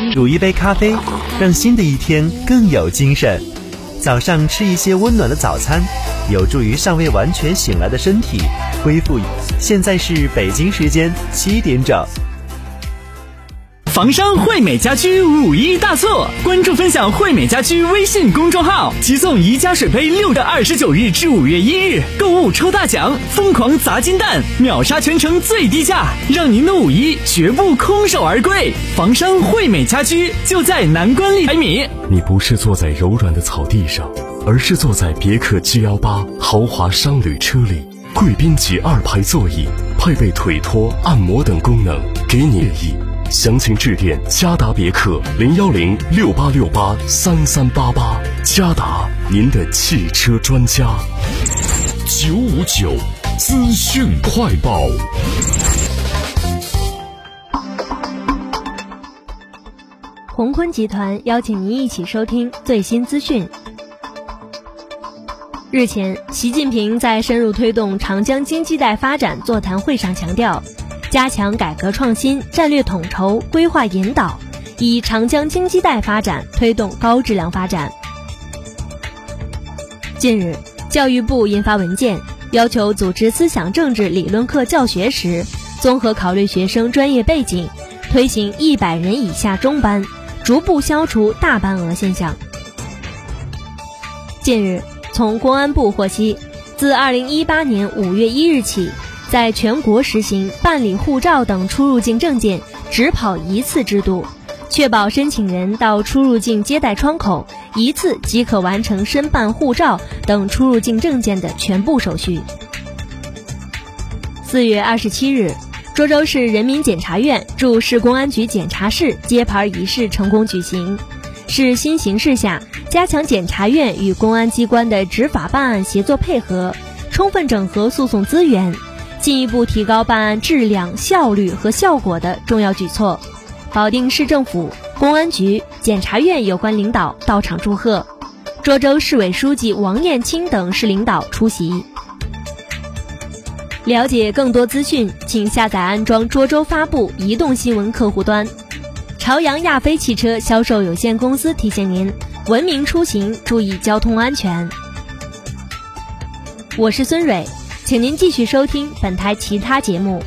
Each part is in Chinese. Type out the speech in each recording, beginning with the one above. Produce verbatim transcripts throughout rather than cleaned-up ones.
煮一杯咖啡，让新的一天更有精神。早上吃一些温暖的早餐，有助于尚未完全醒来的身体恢复。现在是北京时间七点整。 房商惠美家居五一大促，关注分享惠美家居微信公众号，即送宜家水杯六月二十九日至五月一日，购物抽大奖，疯狂砸金蛋，秒杀全城最低价，让您的五一绝不空手而归。房商惠美家居就在南关利百米。 你不是坐在柔软的草地上，而是坐在别克 G 一八 豪华商旅车里，贵宾级二排座椅，配备腿托、按摩等功能，给你建议。详情致电嘉达别克零幺零六八六八三三八八，嘉达您的汽车专家。 九五九资讯快报。 宏坤集团邀请您一起收听最新资讯。日前，习近平在深入推动长江经济带发展座谈会上强调，加强改革创新、战略统筹、规划引导，以长江经济带发展推动高质量发展。近日，教育部印发文件，要求组织思想政治理论课教学时，综合考虑学生专业背景，推行一百人以下中班，逐步消除大班额现象。近日，从公安部获悉，自二零一八年五月一日起，在全国实行办理护照等出入境证件只跑一次制度，确保申请人到出入境接待窗口一次即可完成申办护照等出入境证件的全部手续。四月二十七日，涿州市人民检察院驻市公安局检察室揭牌仪式成功举行，是新形势下加强检察院与公安机关的执法办案协作配合，充分整合诉讼资源，进一步提高办案质量、效率和效果的重要举措。保定市政府、公安局、检察院有关领导到场祝贺，涿州市委书记王艳青等市领导出席。了解更多资讯，请下载安装涿州发布移动新闻客户端。朝阳亚飞汽车销售有限公司提醒您：文明出行，注意交通安全。我是孙蕊，请您继续收听本台其他节目。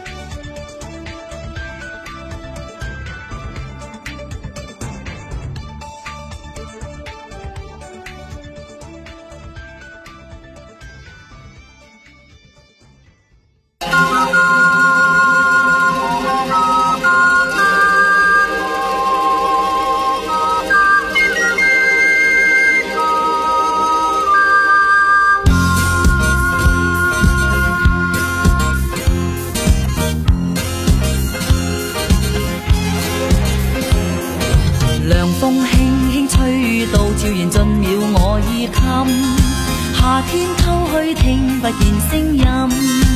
涼風輕輕吹到悄然進了我衣襟，夏天偷去聽不見聲音，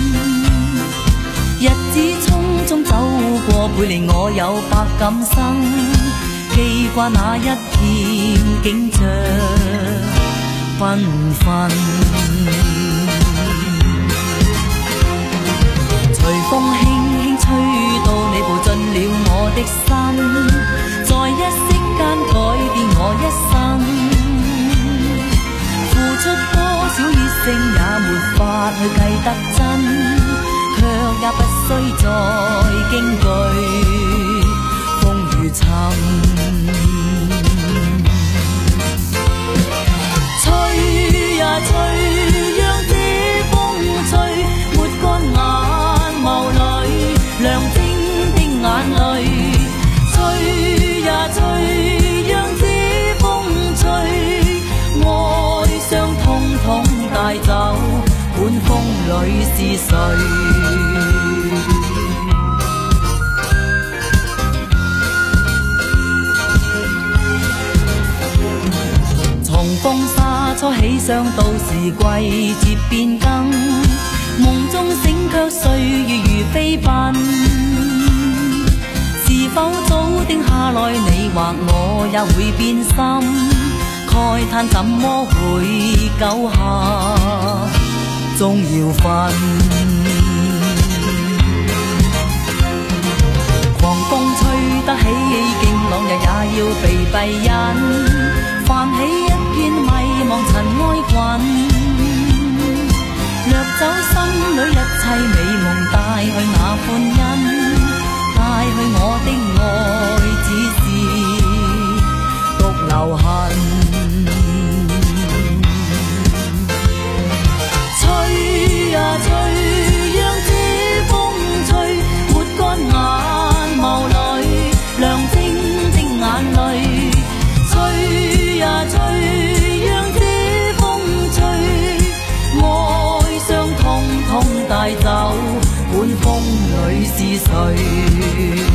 日子匆匆走過，背離我有百感生，記掛那一片景象繽紛。隨風輕輕吹到你步進了我的身，在一息間改變我一生，付出多少熱誠也沒法去計得真，卻也不需再驚懼風雨侵。吹呀吹，讓這風吹，抹乾眼眸裏亮晶的眼淚。吹呀吹，讓這風吹，愛傷通通帶走，管風裏是誰。從風沙初起想到時季節變更，夢中醒卻歲月如飛奔，是否早定下來你或我也會變心，慨嘆怎麼會久下終要分。狂風吹得起勁浪，日日被閉引，泛起一片迷茫塵埃滾，掠走心裏一切美夢，帶去那歡欣，帶去我的愛，只是獨留痕。吹呀吹，讓這風吹，抹乾眼眸裏亮晶晶眼淚。吹呀吹，讓這風吹，愛傷通通帶走，管風裏是誰。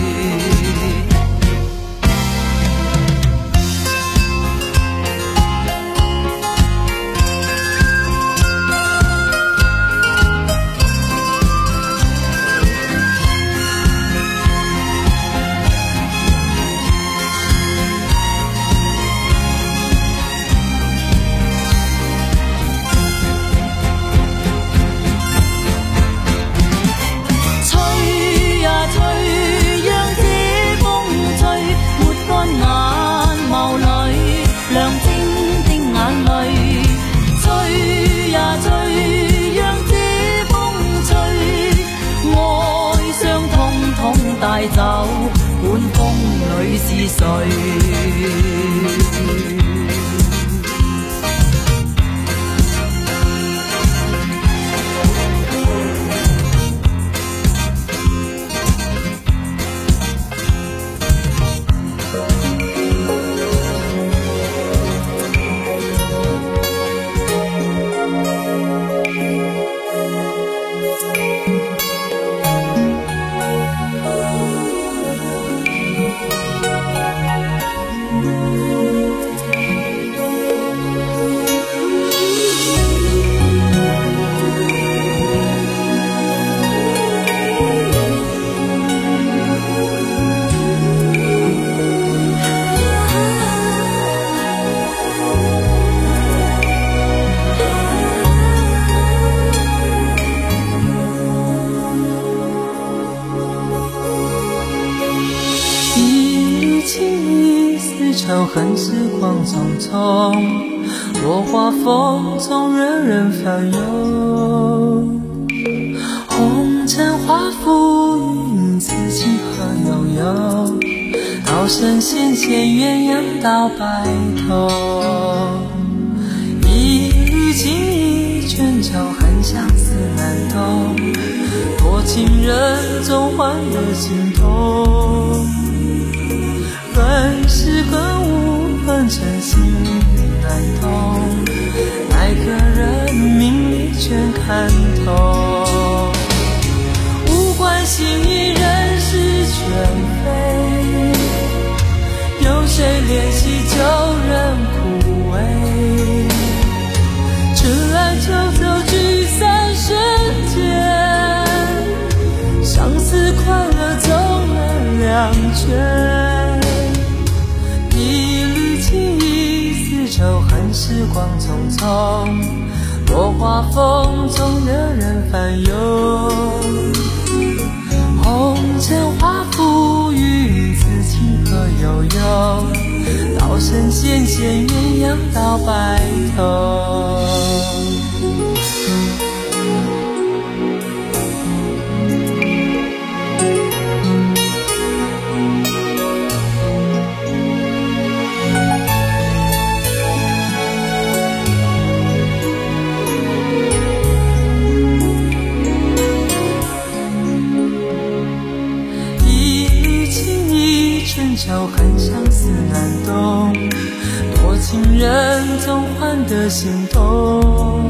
帶走，管風裏是誰。 仇恨时光匆匆，落花风中人人烦忧。红尘化浮云，此情何悠悠？道声仙仙鸳鸯到白头。一缕情意卷愁，恨相思难懂。多情人总换得心痛。恨是恨无恨成心难懂，奈何人命里全看透。无关心意人事全非，有谁怜惜旧人枯萎？春来秋走聚散瞬间，相思快乐走了两圈。仇恨时光匆匆，落花风中惹人烦忧。红尘化浮云，此情何悠悠？道声仙仙鸳鸯到白头。仇恨相思难懂，多情人总换得心痛。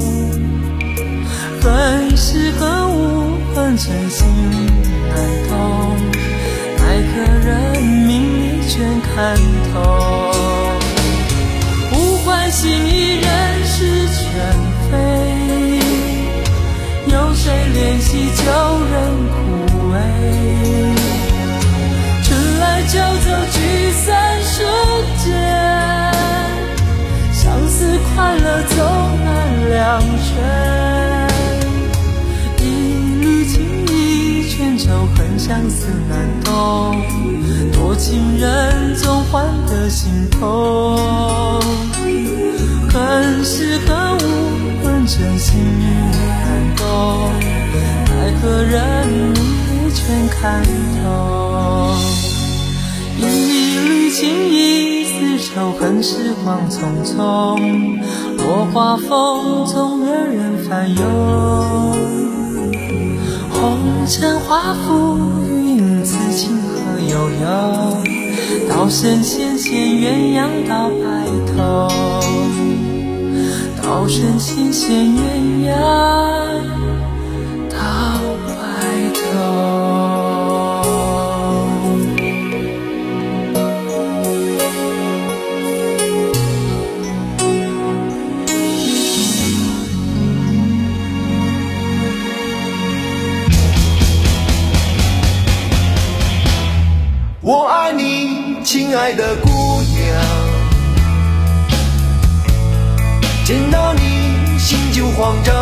恨是恨无恨成心难懂，奈何人命里全看透。无关心意人事全非，有谁怜惜旧人枯萎？秋走聚散瞬间，相思快乐走难两全。一缕情意卷愁，恨相思难懂，多情人总换得心头，很是很无问真心感动，奈何人你全看透。一缕情意丝绸，恨时光匆匆，落花风中人人烦忧。红尘化浮云，此情何悠悠，道声纤纤鸳鸯到白头，道声纤纤鸳鸯到白头。 我爱你，亲爱的姑娘，见到你心就慌张，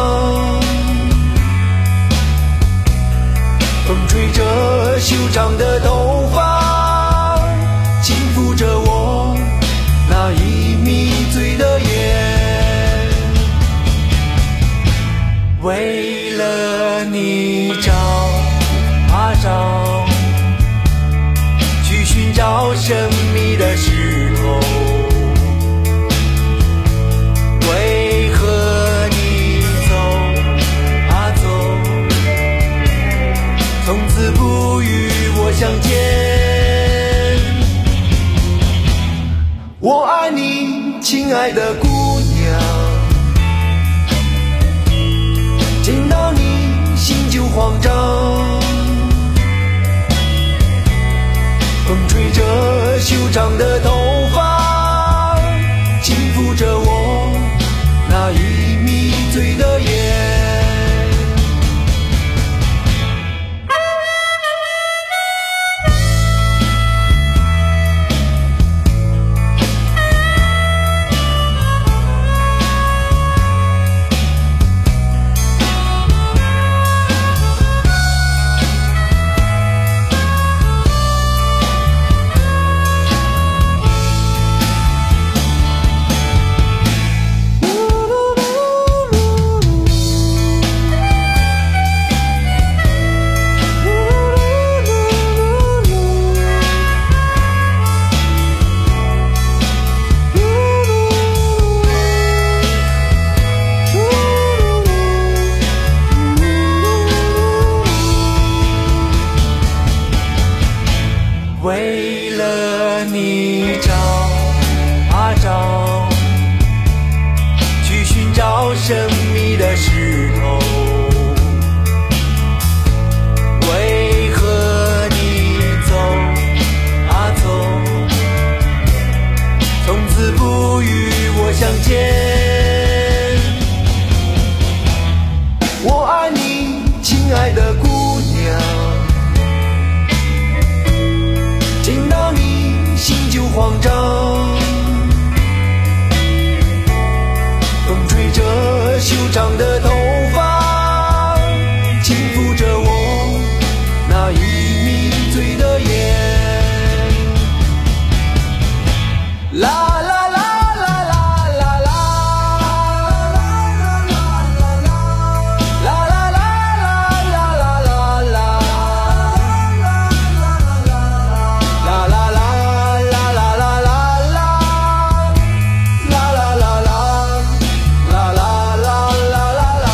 风吹着修长的头发，轻抚着我那已迷醉的眼，为了你找啊找，寻找神秘的石头，为何你走啊走，从此不与我相见。我爱你，亲爱的姑娘，见到你心就慌张，风吹着修长的头发，轻抚着我那已迷醉的眼。为了你找啊找，去寻找神秘的石头，为何你走啊走，从此不与我相见。我爱你，亲爱的姑娘，见到你心就慌张，风吹着修长的头发，轻抚着我那已迷醉的眼。啦啦啦啦啦啦啦，啦啦啦啦啦啦啦。啦啦啦啦啦啦啦啦啦啦啦啦啦啦。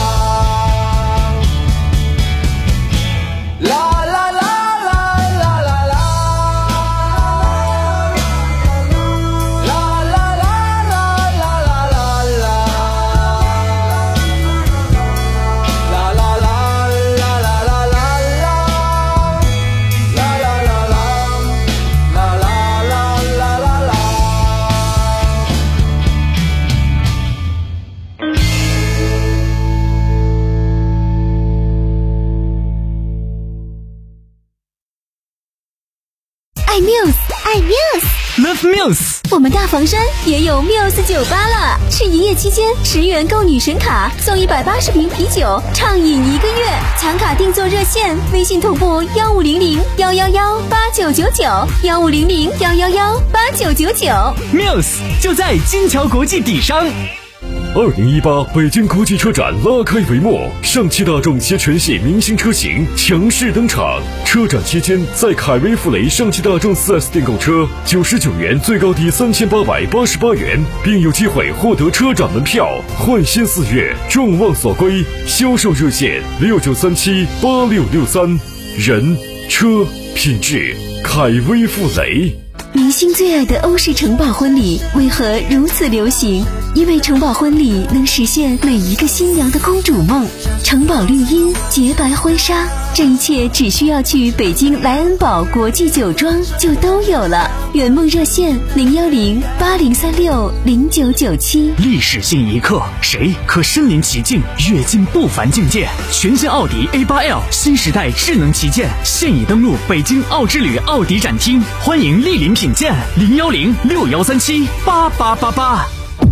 Muse。 我们大房山也有 Muse 酒吧了，是营业期间十元购女神卡送一百八十瓶啤酒，畅饮一个月。抢卡订座热线：微信同步幺五零零幺幺幺八九九九幺五零零幺幺幺八九九九。 Muse 就在金桥国际底商。 二零一八北京国际车展拉开帷幕，上汽大众携全系明星车型强势登场。车展期间，在凯威富雷上汽大众 四 S 店购车，九十九元最高抵三千八百八十八元，并有机会获得车展门票。换新四月，众望所归。销售热线六九三七八六六三。人、车、品质，凯威富雷。 明星最爱的欧式城堡婚礼为何如此流行？因为城堡婚礼能实现每一个新娘的公主梦。城堡绿荫，洁白婚纱，这一切只需要去北京莱恩堡国际酒庄就都有了。圆梦热线零幺零八零三六零九九七。 历史性一刻，谁可身临其境，跃进不凡境界？全新奥迪 A 八 L 新时代智能旗舰现已登陆北京奥之旅奥迪展厅，欢迎莅临品鉴。零幺零六幺三七八八八八。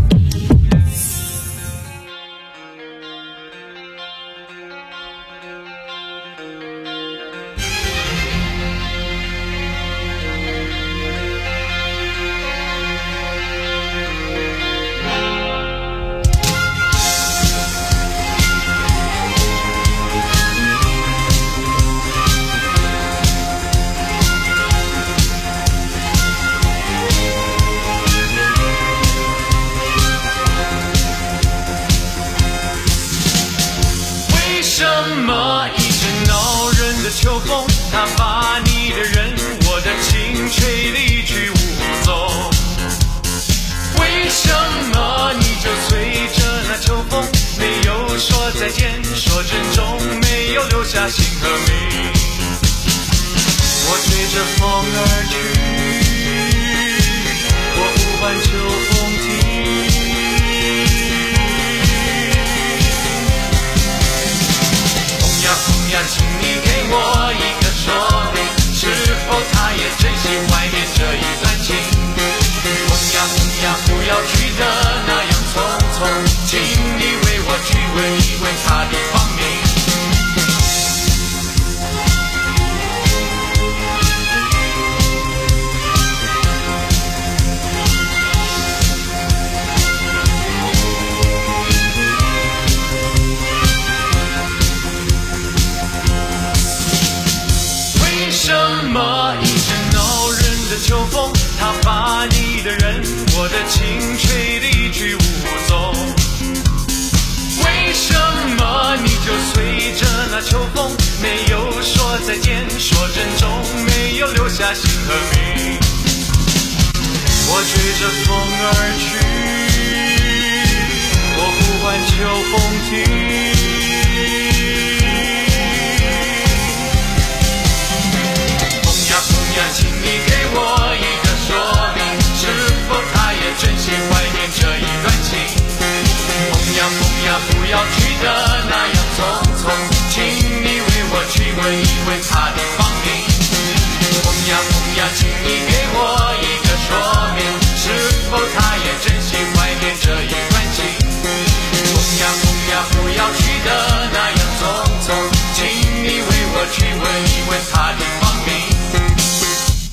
秋风，它把你的人，我的情吹得一去无踪。为什么你就随着那秋风，没有说再见，说珍重，没有留下姓和名？我追着风而去，我呼唤秋风停。风呀风呀，请你给我一个说明，是否他也珍惜怀念这一段情？风呀风呀，不要去的那样匆匆，请你为我去问一问他的芳名。为什么一阵恼人的秋风，它把你的人，我的情吹得一去无踪？为什么你就随着那秋风，没有说再见，说珍重，没有留下姓和名？我追着风而去，我呼唤秋风停。请你给我一个说明，是否他也珍惜怀念这一段情？风呀风呀，不要去的那样匆匆，请你为我去问一问他的芳名。风呀风呀，请你给我一个说明，是否他也珍惜怀念这一段情？风呀风呀，不要去的那样匆匆，请你为我去问一问他的芳名。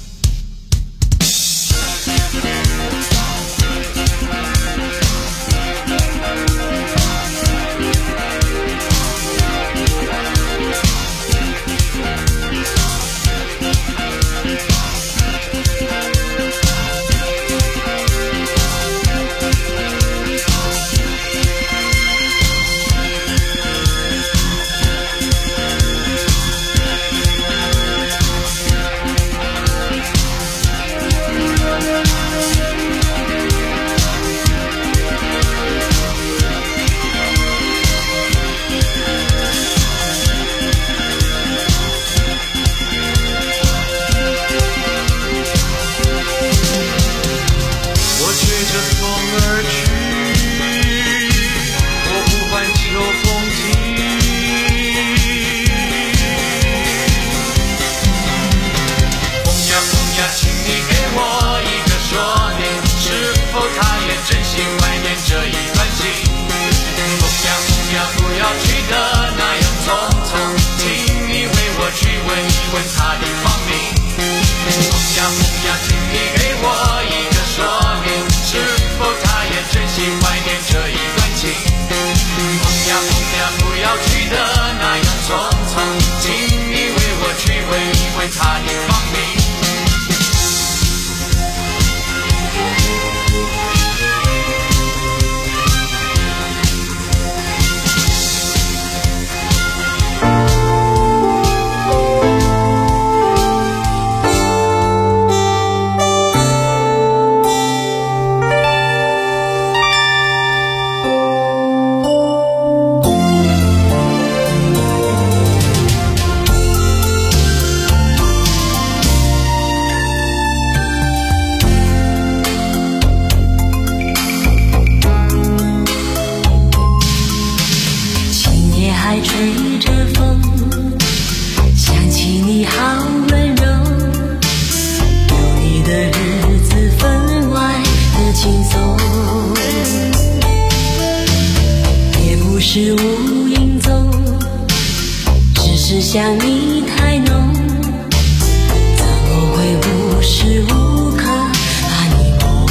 是无影踪，只是想你太浓，怎么会无时无刻把你梦？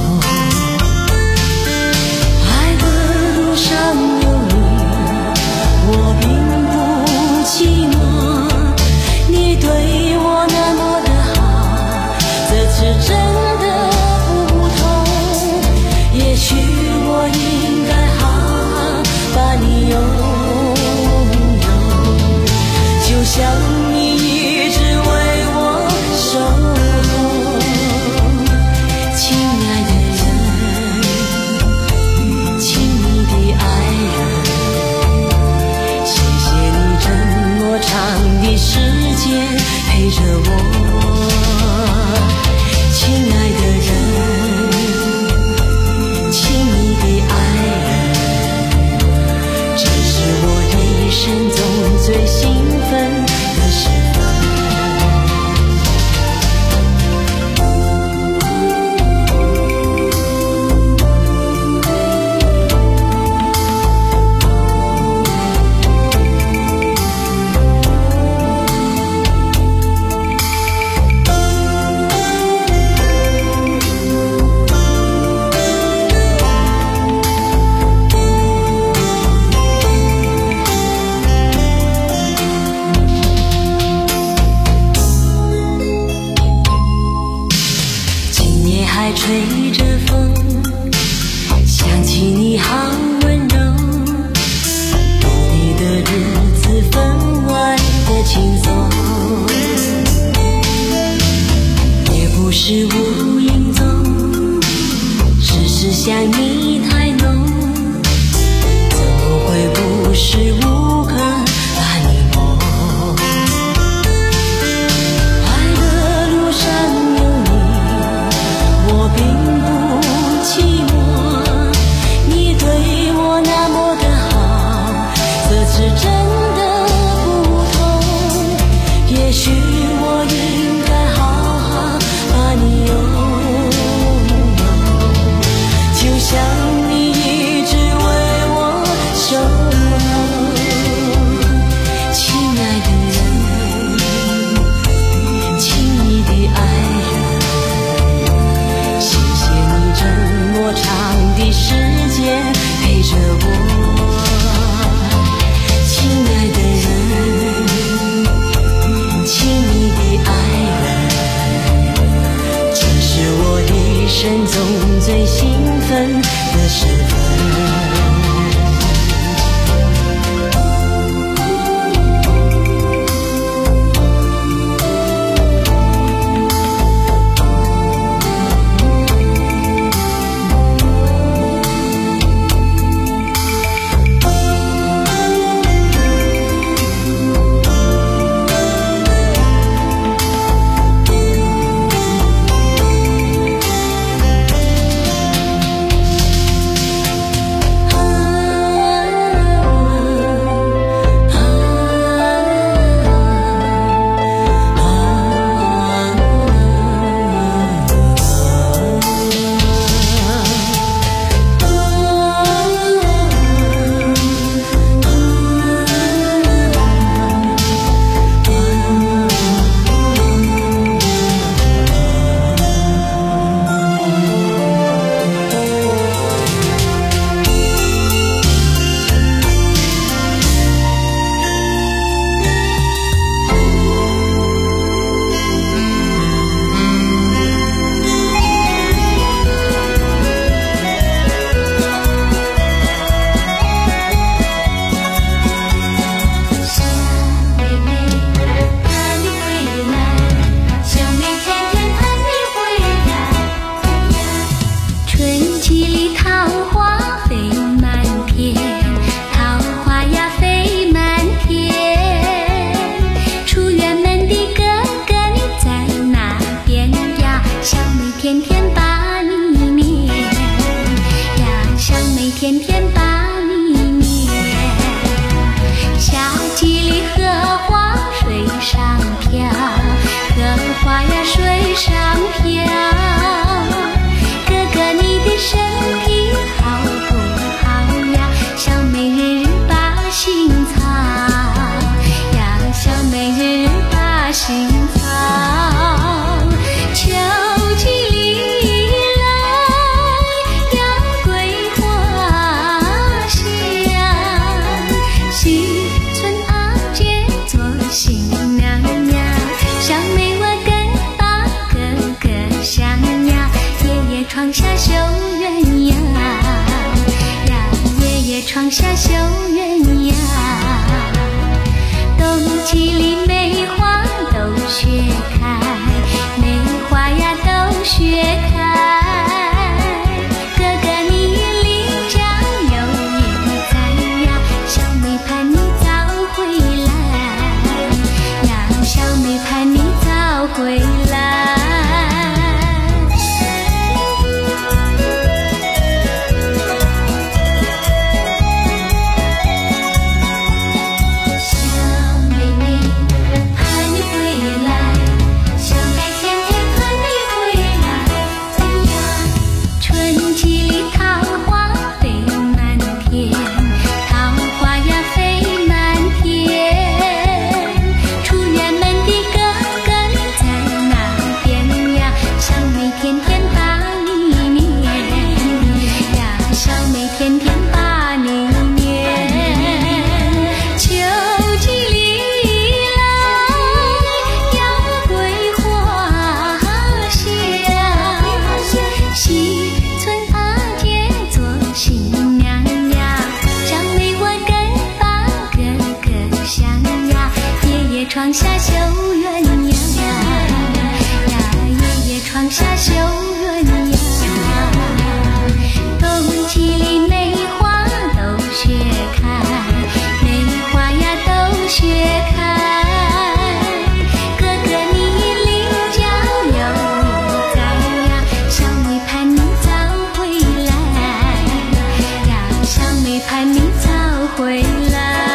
爱的路上有你，我并不寂寞，你对我那么的好，这次真的不同，也许我应该好好把你拥有，就像你一直为我守候。亲爱的人，亲密的爱人，谢谢你这么长的时间陪着我。亲爱的人，亲密的爱人，这是我一生中最兴奋的时分。还吹着风，想起你好温柔，有你的日子分外的轻松，也不是无影踪，只是想你太浓，怎么会无时无刻把你梦？爱的路上有你，我并不寂寞，你对我那么的好，这次真的不同，也许我应该好好把你拥有，就像你窗下绣鸳鸯，让爷爷窗下绣鸳鸯。冬季里梅花都雪开，梅花呀都雪开。哥哥你临江有意在呀，小妹盼你早回来呀，小妹盼你早回来。窗下绣鸳鸯呀，爷爷窗下绣鸳鸯。冬季里梅花都雪开，梅花呀都雪开。哥哥你临江有意在呀，小妹盼你早回来呀，小妹盼你早回来。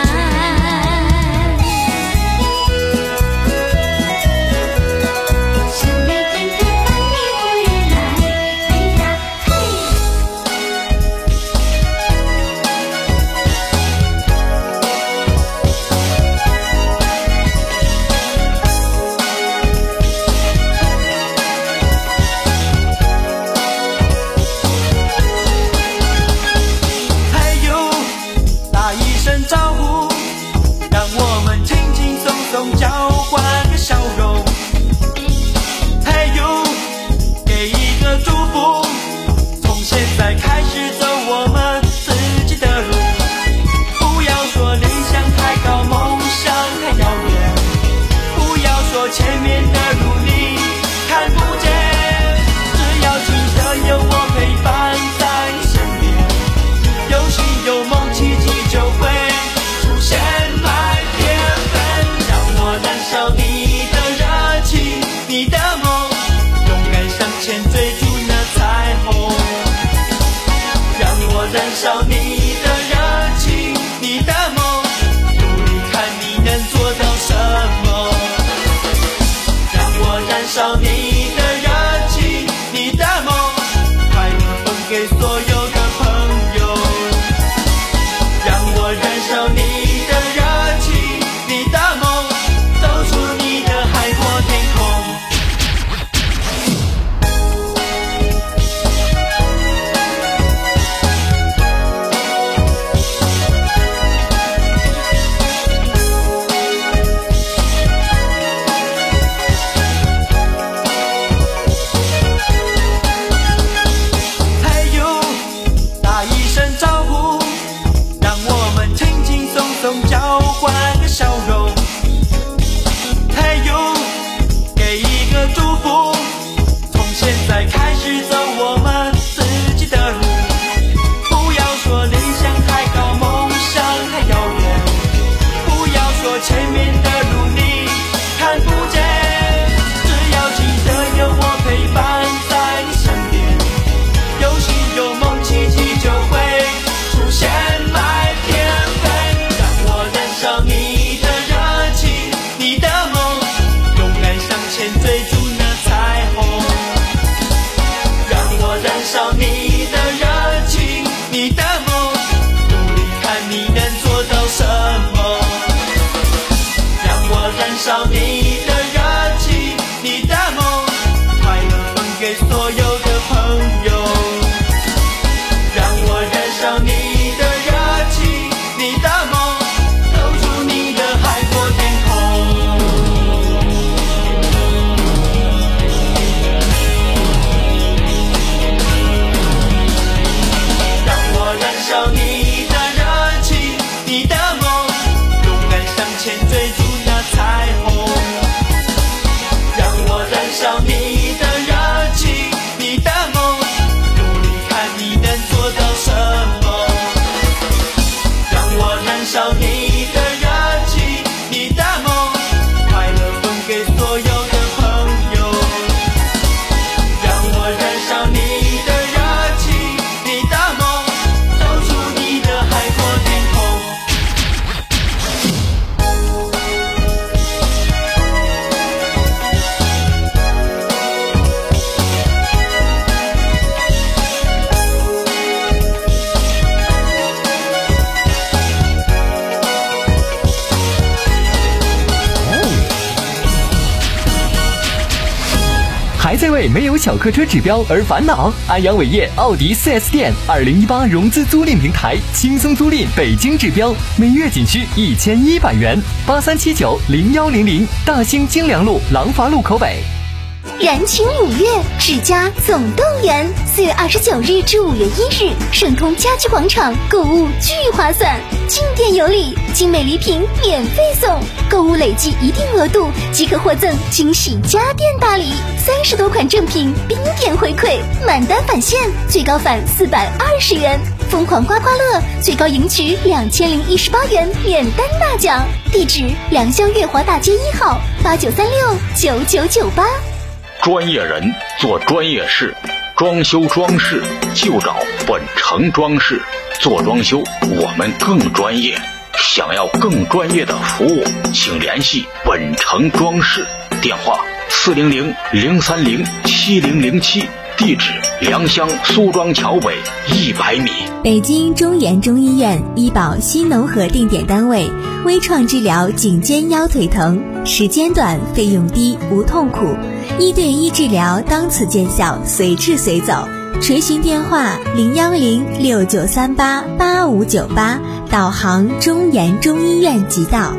为没有小客车指标而烦恼？安阳伟业奥迪 四 S 店二零一八融资租赁平台，轻松租赁北京指标，每月仅需一千一百元。八三七九零幺零零，大兴京良路廊坊路口北。 燃情五月，世嘉总动员，四月二十九日至五月一日，盛通家居广场购物巨划算，进店有礼，精美礼品免费送，购物累计一定额度即可获赠惊喜家电大礼，三十多款正品冰点回馈，满单返现，最高返四百二十元，疯狂刮刮乐最高赢取两千零一十八元免单大奖。地址：良乡月华大街一号，八九三六九九九八。 专业人做专业事，装修装饰就找本城装饰。做装修我们更专业，想要更专业的服务，请联系本城装饰，电话四零零零三零七零零七，地址良乡苏庄桥北一百米。 北京中研中医院医保新农合定点单位，微创治疗颈肩腰腿疼，时间短，费用低，无痛苦，一对一治疗当此见效，随治随走。垂询电话零幺零六九三八八五九八，导航中研中医院即到。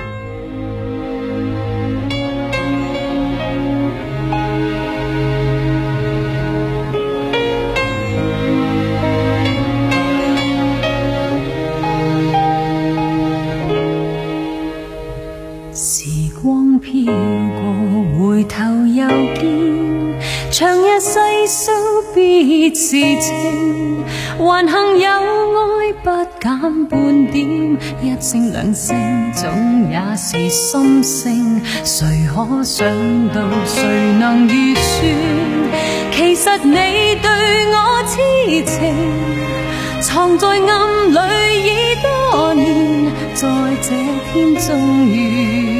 時光飄過，回頭又見，長夜細數別時情，還幸有愛不減半點，一聲兩聲總也是心聲，誰可想到誰能預算，其實你對我痴情，藏在暗裏已多年，在這天終於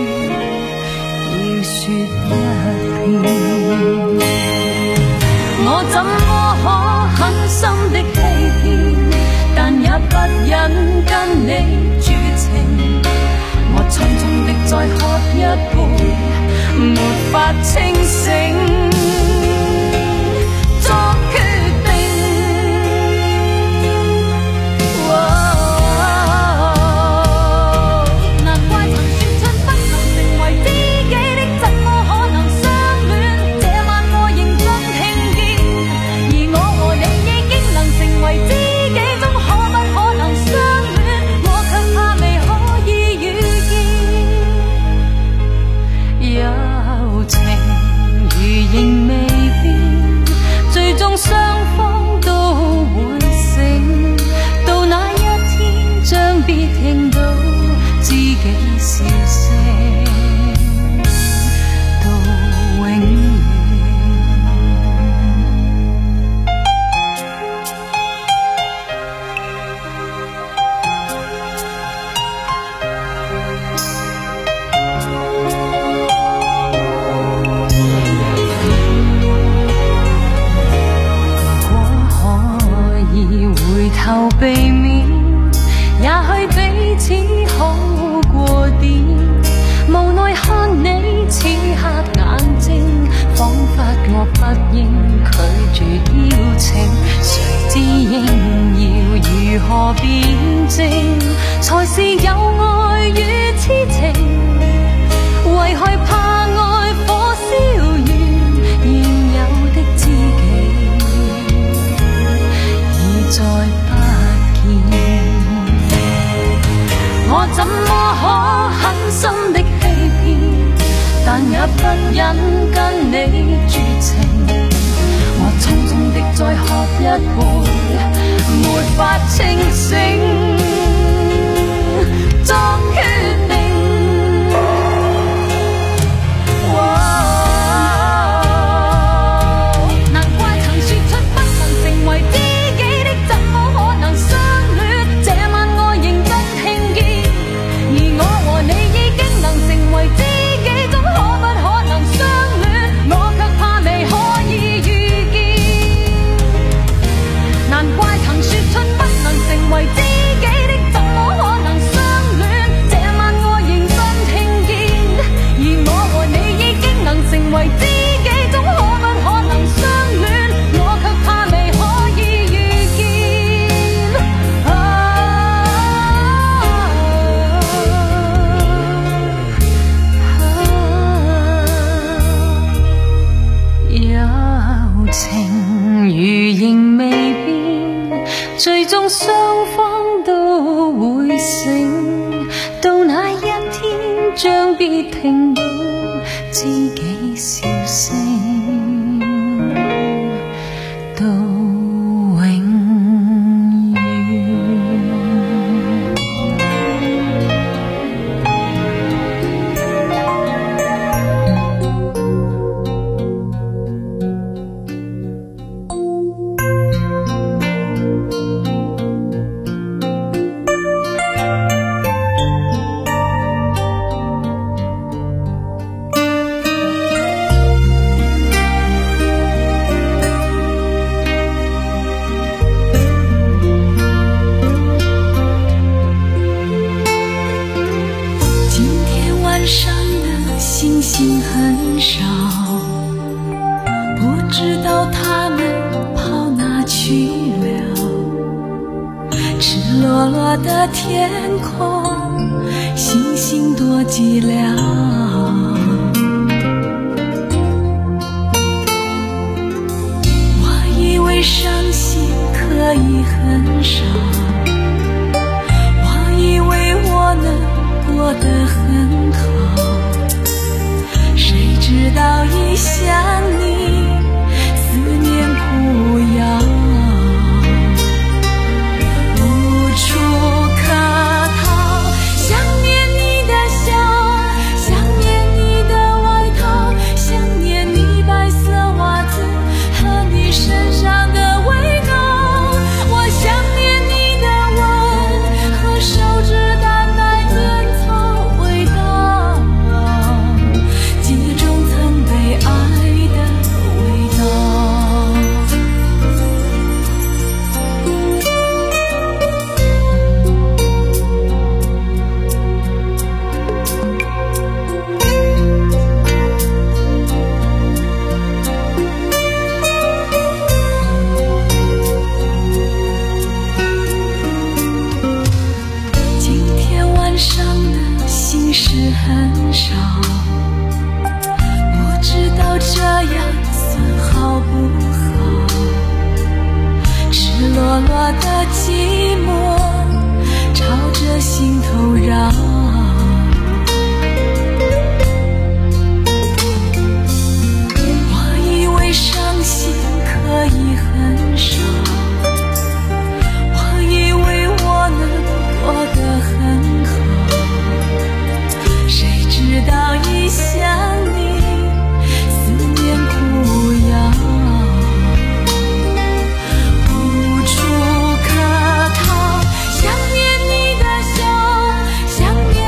要說一遍，我怎麼可狠心的欺騙，但也不忍跟你絕情，我匆匆的再喝一杯，沒法清醒。避免，也許彼此好過點。無奈看你此刻眼睛，彷彿我不應拒絕邀請。誰知應要如何辯證，才是有愛與痴情？為害怕愛火燒完現有的知己，已再我怎麼可狠心的欺騙，但也不忍跟你絕情，我匆匆的再喝一杯，沒法清醒，作決定。難怪曾說出不能成為知己的，怎麼可能相戀？這晚我認真聽見，而我和你已經能成為知己，總可不可能相戀？我卻怕未可以預見。難怪曾說出不能成為知己。 最終雙方都會醒，到那一天將必聽到知己笑聲，到永遠。 落落的天空，星星多寂寥。我以为伤心可以很少，我以为我能过得很好，谁知道一想你，思念苦药。很少，不知道这样算好不好？赤裸裸的寂寞朝着心头绕。我以为伤心可以很少，我以为我能过得很好。直到一想你，思念苦药，无处可逃。想念你的笑，想念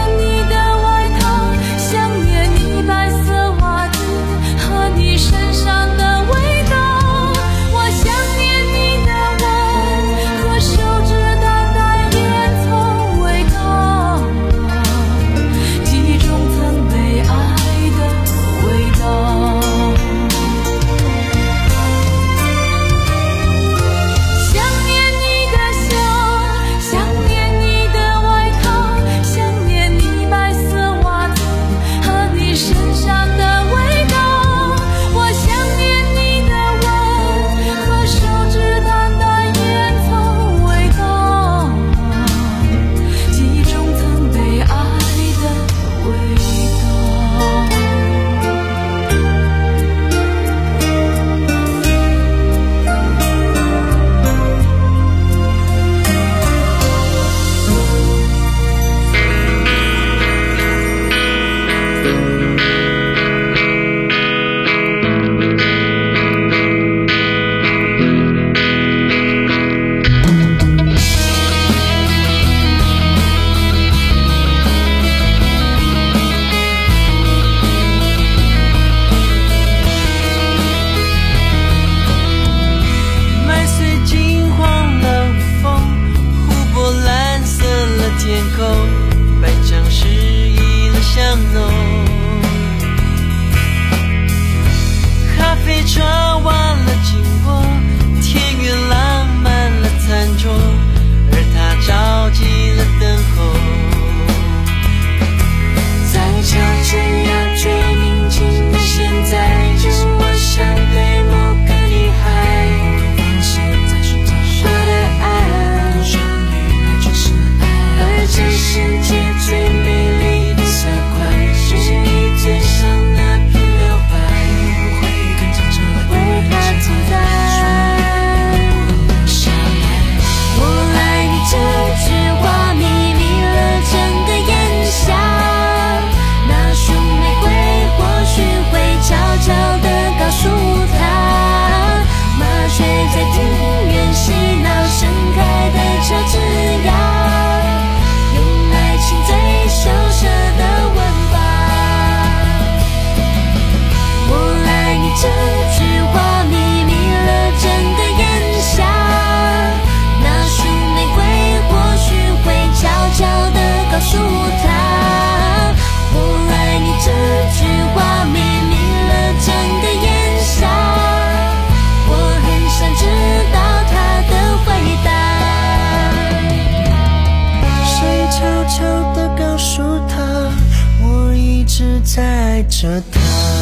爱着他。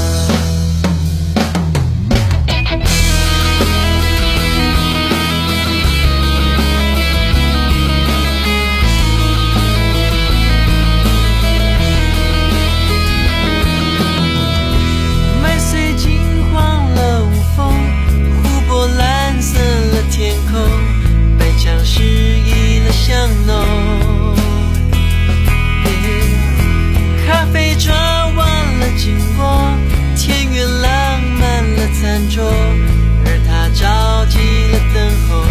香浓，咖啡转弯了经过，田园浪漫了餐桌，而他着急了等候。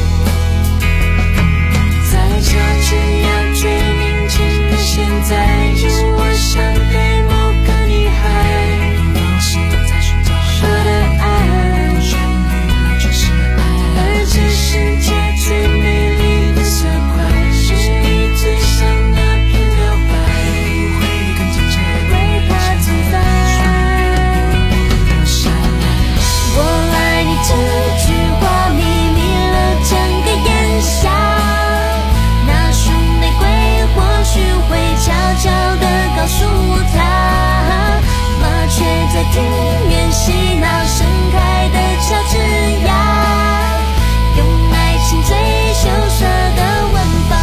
在这只要最宁静的现在，有我想对某个女孩说的爱，而这世界最美丽的色块，是你最想那片留白，为它存在。我爱你这句话秘密了整个炎夏，那束玫瑰或许会悄悄地告诉他，麻雀在庭院嬉闹盛开的乔治亚，用爱情最羞涩的吻法。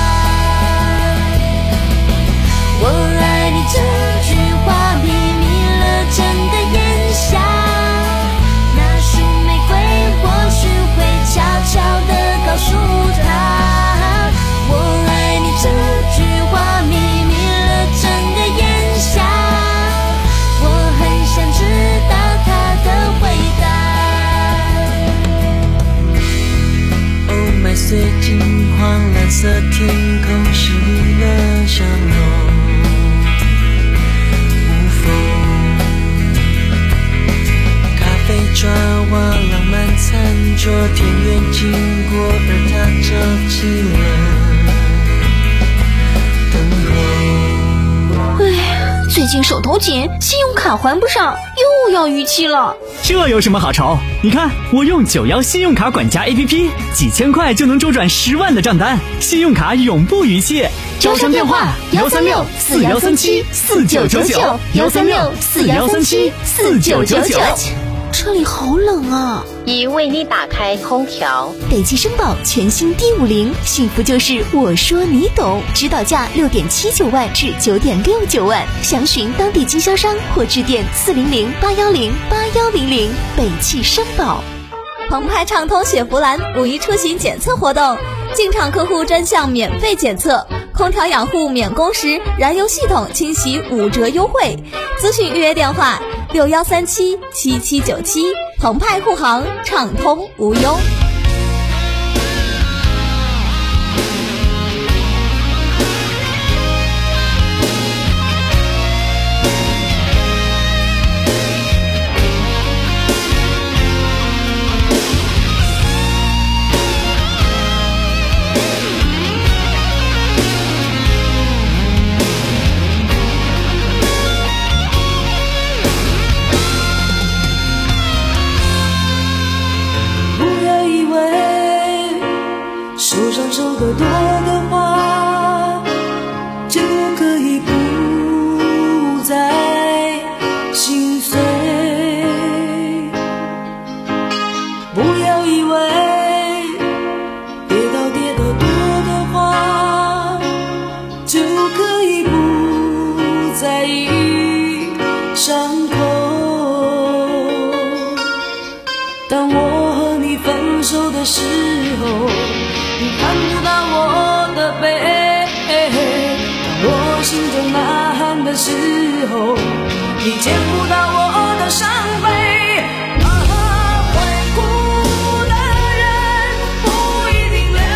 我爱你这句话秘密了整个炎夏，那束玫瑰或许会悄悄地告诉他，我爱你这句话秘密了整个炎夏，我很想知道他的回答。Oh my 最金黄蓝色天空是你的笑容，无风，咖啡转弯浪漫餐桌，田园经过，而他着急了等候。 唉，最近手头紧，信用卡还不上，又要逾期了。 这有什么好愁？你看，我用九幺信用卡管家 A P P， 几千块就能周转十万的账单，信用卡永不逾期。 招商电话：幺三六四幺三七四九九九，幺三六四幺三七四九九九。车里好冷啊！ 已为你打开空调。 北汽绅宝全新 D 五零，幸福就是我说你懂，指导价六点七九万至九点六九万，详询当地经销商或致电四零零八幺零八幺零零。北汽绅宝。 澎湃畅通雪佛兰五一出行检测活动，进场客户专项免费检测，空调养护免工时，燃油系统清洗五折优惠。咨询预约电话六幺三七七七九七。澎湃护航，畅通无忧。 手上收割多的花，就可以不再心碎。不要以为跌倒跌得多的话，就可以不在意伤口。当我和你分手的时候，你看不到我的背，当我心中呐喊的时候，你见不到我的伤悲。会哭的人不一定流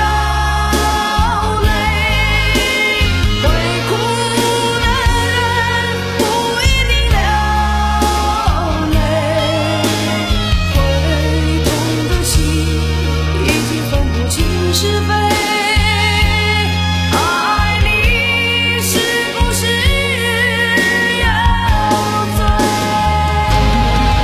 泪，会哭的人不一定流泪，会痛的心已经分不清是非。爱你是不是有罪？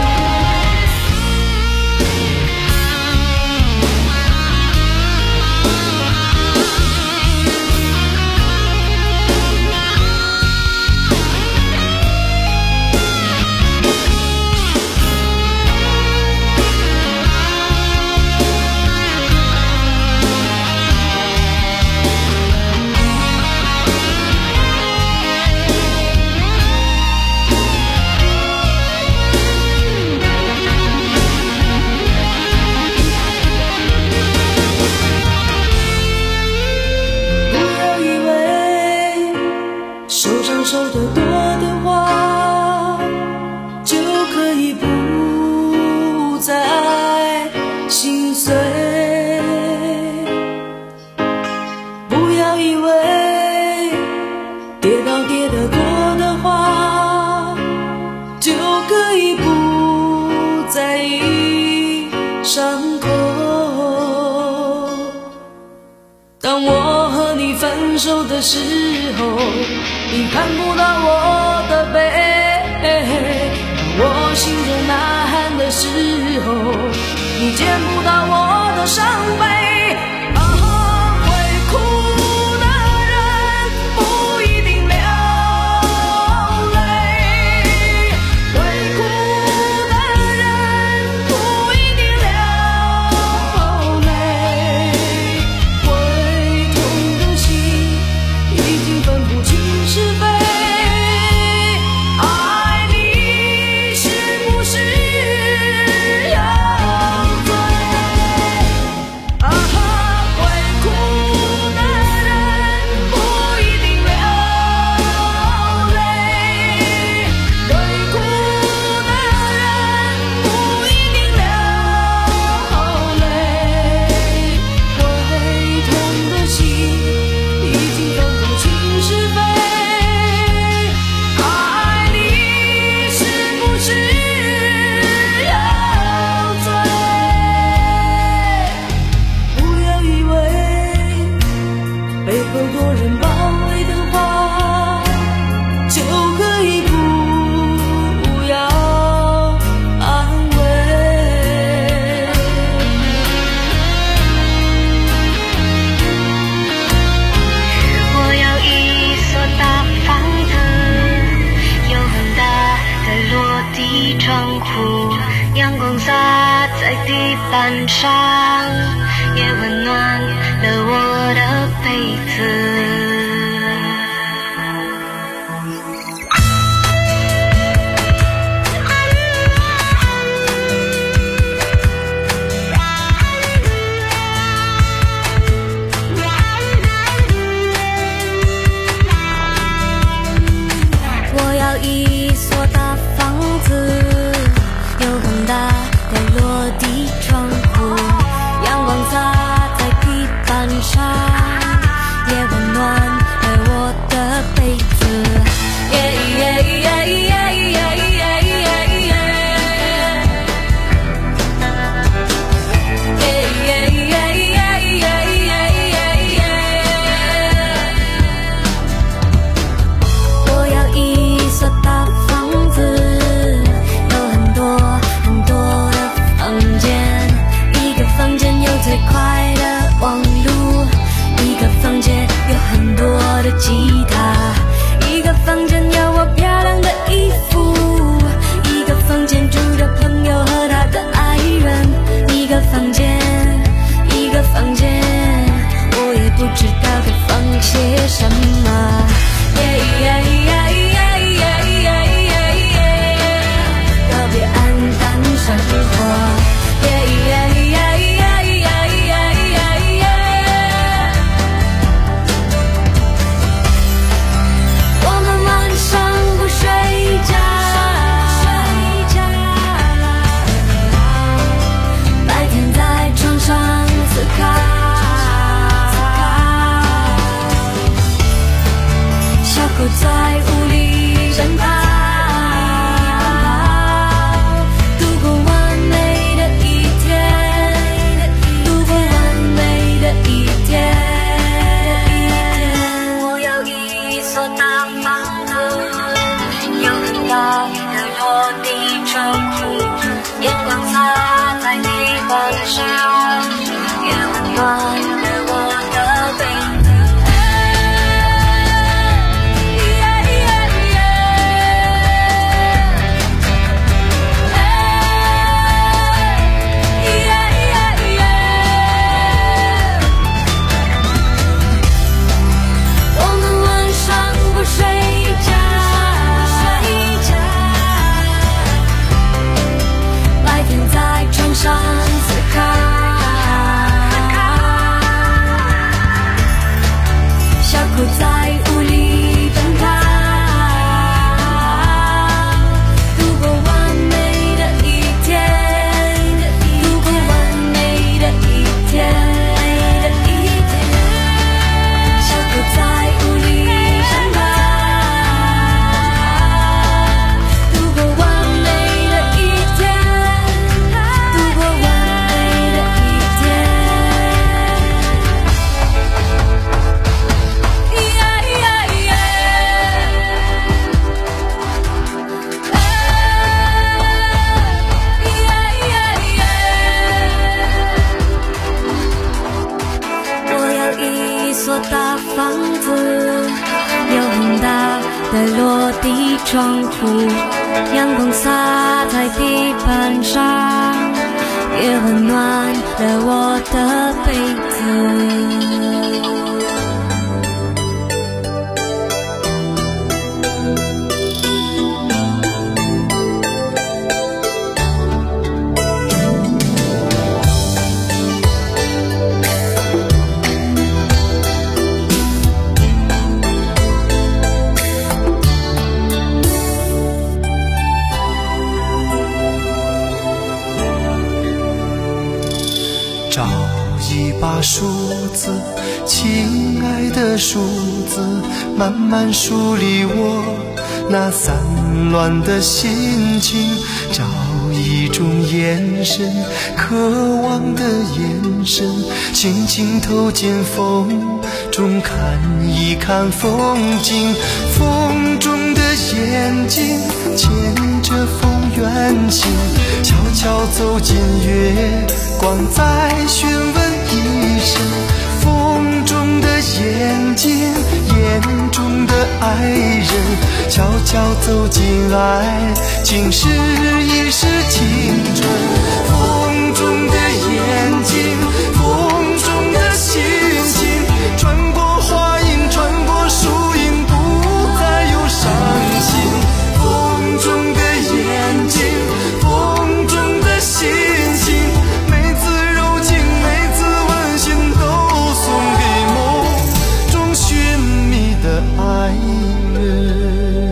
分手的时候，你看不到我的背，我心中呐喊的时候，你见不到我的伤悲。 阳光洒在地板上，也温暖了我的被子。 我要一所大房子，有很大的落地窗户，阳光洒在地板上，也温暖了我的被子。耶耶耶耶耶耶耶耶，我要一所大房子，有很多很多的房间，一个房间有最快的网路，一个房间有很多的吉他，一个房间有我漂亮的衣服，一个房间住着朋友和他的爱人，一个房间一个房间，我也不知道该放些什么。耶耶耶耶耶耶耶，特别黯淡生活。耶耶耶耶耶耶耶，我们晚上不睡觉，白天在床上思考，小狗在屋里奔跑，度过完美的一天，度过完美的一天。我要一所大房子，有很大的落地窗户，阳光洒在地板上，也温暖了我的被子。我们晚上不睡觉，白天在床上思考， 所大房子，有很大的落地窗户，阳光洒在地板上，也温暖了我的被子。 找一把梳子，亲爱的梳子，慢慢梳理我那散乱的心情。找一种眼神，渴望的眼神，轻轻投进风中，看一看风景。风中的眼睛牵着风远行，悄悄走进月光，在询问一声。风中的眼睛，眼中的爱人，悄悄走进爱情，试一试青春。风中的眼睛，风中的心情，穿过花影，穿过树影，不再有伤心。风中的眼睛，风中的心情，每次柔情，每次温馨，都送给梦中寻觅的爱人。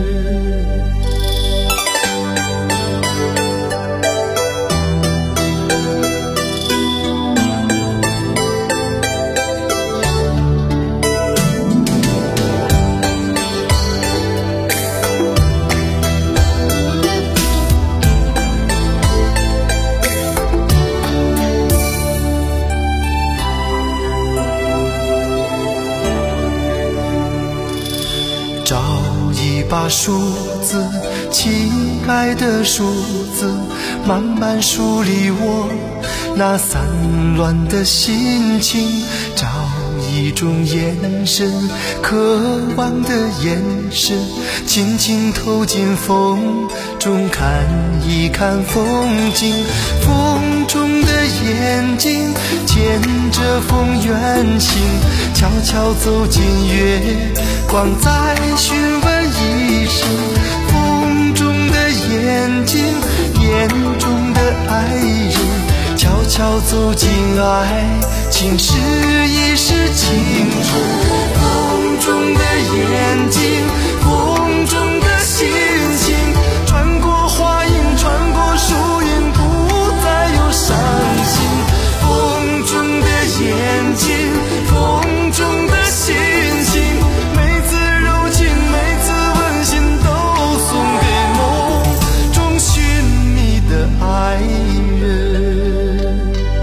找一把梳子，亲爱的梳子，慢慢梳理我那散乱的心情。找一种眼神，渴望的眼神，轻轻投进风中，看一看风景。风中的眼睛牵着风远行，悄悄走进月光，在询问一声。风中的眼睛，眼中的爱人，悄悄走进爱情，试一试青春。风中的眼睛，风中的心情，穿过花影，穿过树影，不再有伤心。风中的眼睛，风中的心情，每次柔情，每次温馨，都送给梦中寻觅的爱人。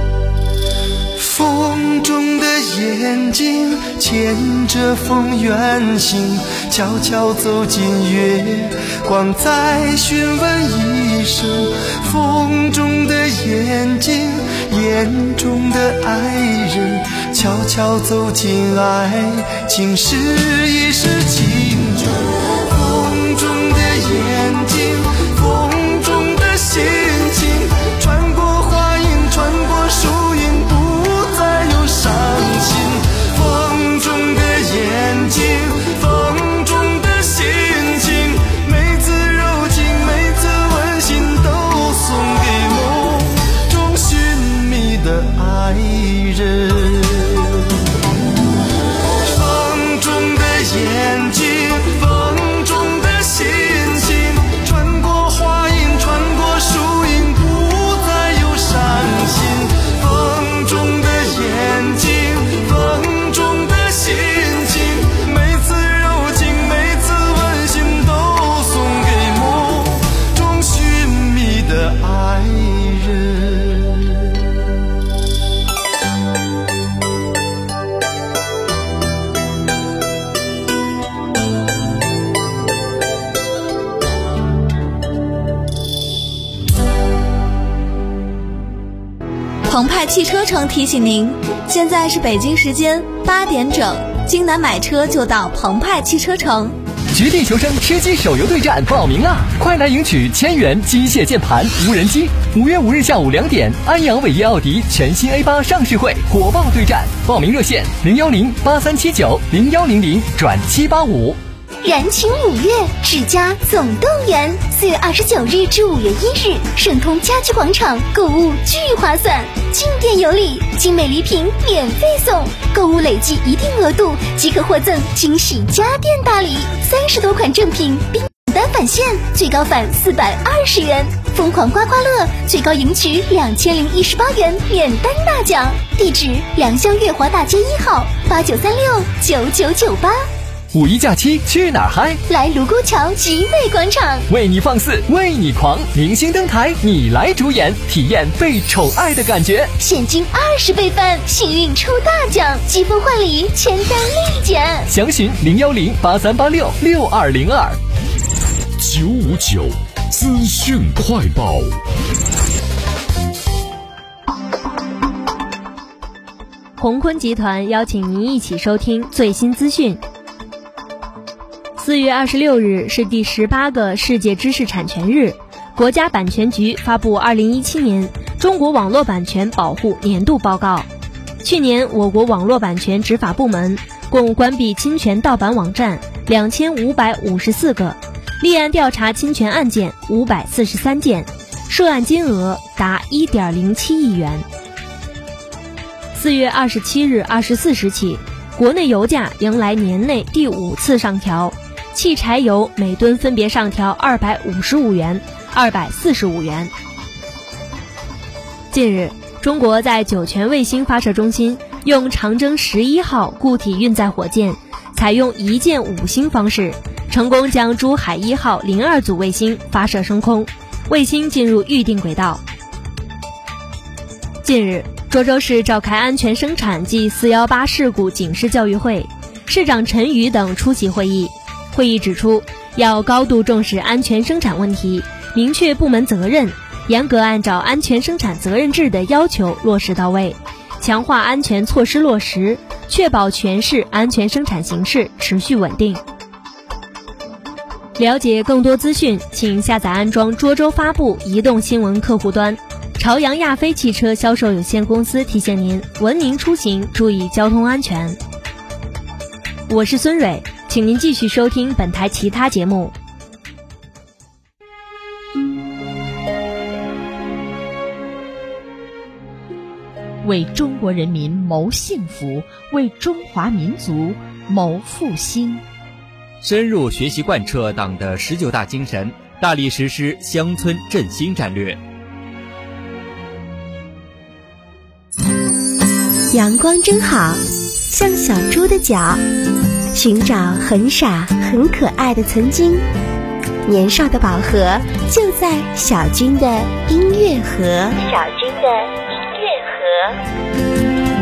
风中的眼睛牵着风远行，悄悄走进月光，在询问一声。风中的眼睛，眼中的爱人，悄悄走进爱情，试一试青春。风中的眼睛，风中的心情，穿过花影，穿过树影，不再有伤心。风中的眼睛，风中的心情，每次柔情，每次温馨，都送给梦中寻觅的爱人。风中的眼睛，风中的心情，穿过花影，穿过树影，不再有伤心。风中的眼睛，风中的心情，每次柔情，每次温馨，都送给梦中寻觅的爱人。 澎湃汽车城提醒您，现在是北京时间八点整。 京南买车就到澎湃汽车城。 绝地求生吃鸡手游对战报名啦！快来赢取千元机械键盘、无人机。五月五日下午两点，安阳伟业奥迪全新 A 八上市会火爆对战，报名热线零幺零八三七九零幺零零转七八五。 燃情五月，智家总动员，四月二十九日至五月一日，顺通家居广场购物巨划算，进店有礼，精美礼品免费送，购物累计一定额度即可获赠惊喜家电大礼，三十多款正品并单返现，最高返四百二十元，疯狂刮刮乐最高赢取两千零一十八元免单大奖。地址：良乡月华大街一号，八九三六九九九八。 五一假期去哪儿嗨？ 来卢沟桥集美广场， 为你放肆，为你狂，明星登台，你来主演，体验被宠爱的感觉。 现金二十倍翻，幸运抽大奖，积分换礼，签单立减。 详询零幺零八三八六六二零二。 九五九资讯快报。 宏坤集团邀请您一起收听最新资讯。四月二十六日是第十八个世界知识产权日，国家版权局发布二零一七年中国网络版权保护年度报告。去年我国网络版权执法部门共关闭侵权盗版网站两千五百五十四个，立案调查侵权案件五百四十三件，涉案金额达一点零七亿元。四月二十七日二十四时起，国内油价迎来年内第五次上调，汽柴油每吨分别上调二百五十五元、二百四十五元。近日，中国在酒泉卫星发射中心用长征十一号固体运载火箭，采用一箭五星方式，成功将珠海一号零二组卫星发射升空，卫星进入预定轨道。近日，涿州市召开安全生产暨四一八事故警示教育会，市长陈宇等出席会议。会议指出，要高度重视安全生产问题，明确部门责任，严格按照安全生产责任制的要求落实到位，强化安全措施落实，确保全市安全生产形势持续稳定。了解更多资讯，请下载安装涿州发布移动新闻客户端。朝阳亚飞汽车销售有限公司提醒您：文明出行，注意交通安全。我是孙蕊，请您继续收听本台其他节目。 为中国人民谋幸福，为中华民族谋复兴。 深入学习贯彻党的十九大精神，大力实施乡村振兴战略。 阳光真好，像小猪的脚，寻找很傻很可爱的曾经。年少的宝盒就在小军的音乐盒。小军的音乐盒。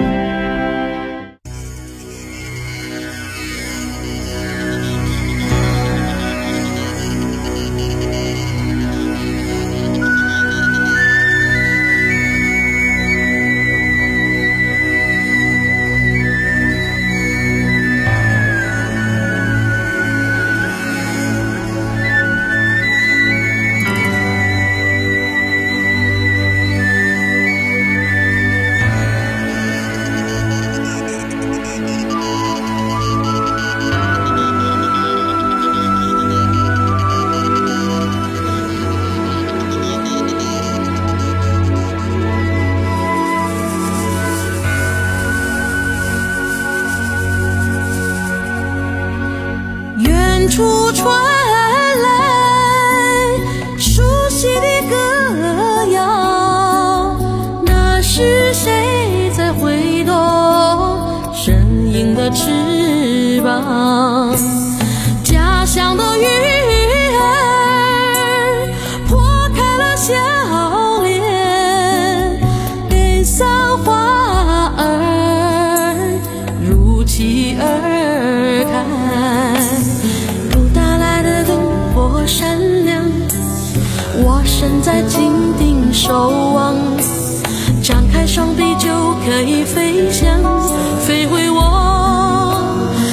处传来熟悉的歌谣，那是谁在挥动声音的翅膀？家乡的雨儿破开了笑脸，悲伤花儿如期而开，闪亮，我身在金顶守望，张开双臂就可以飞翔，飞回我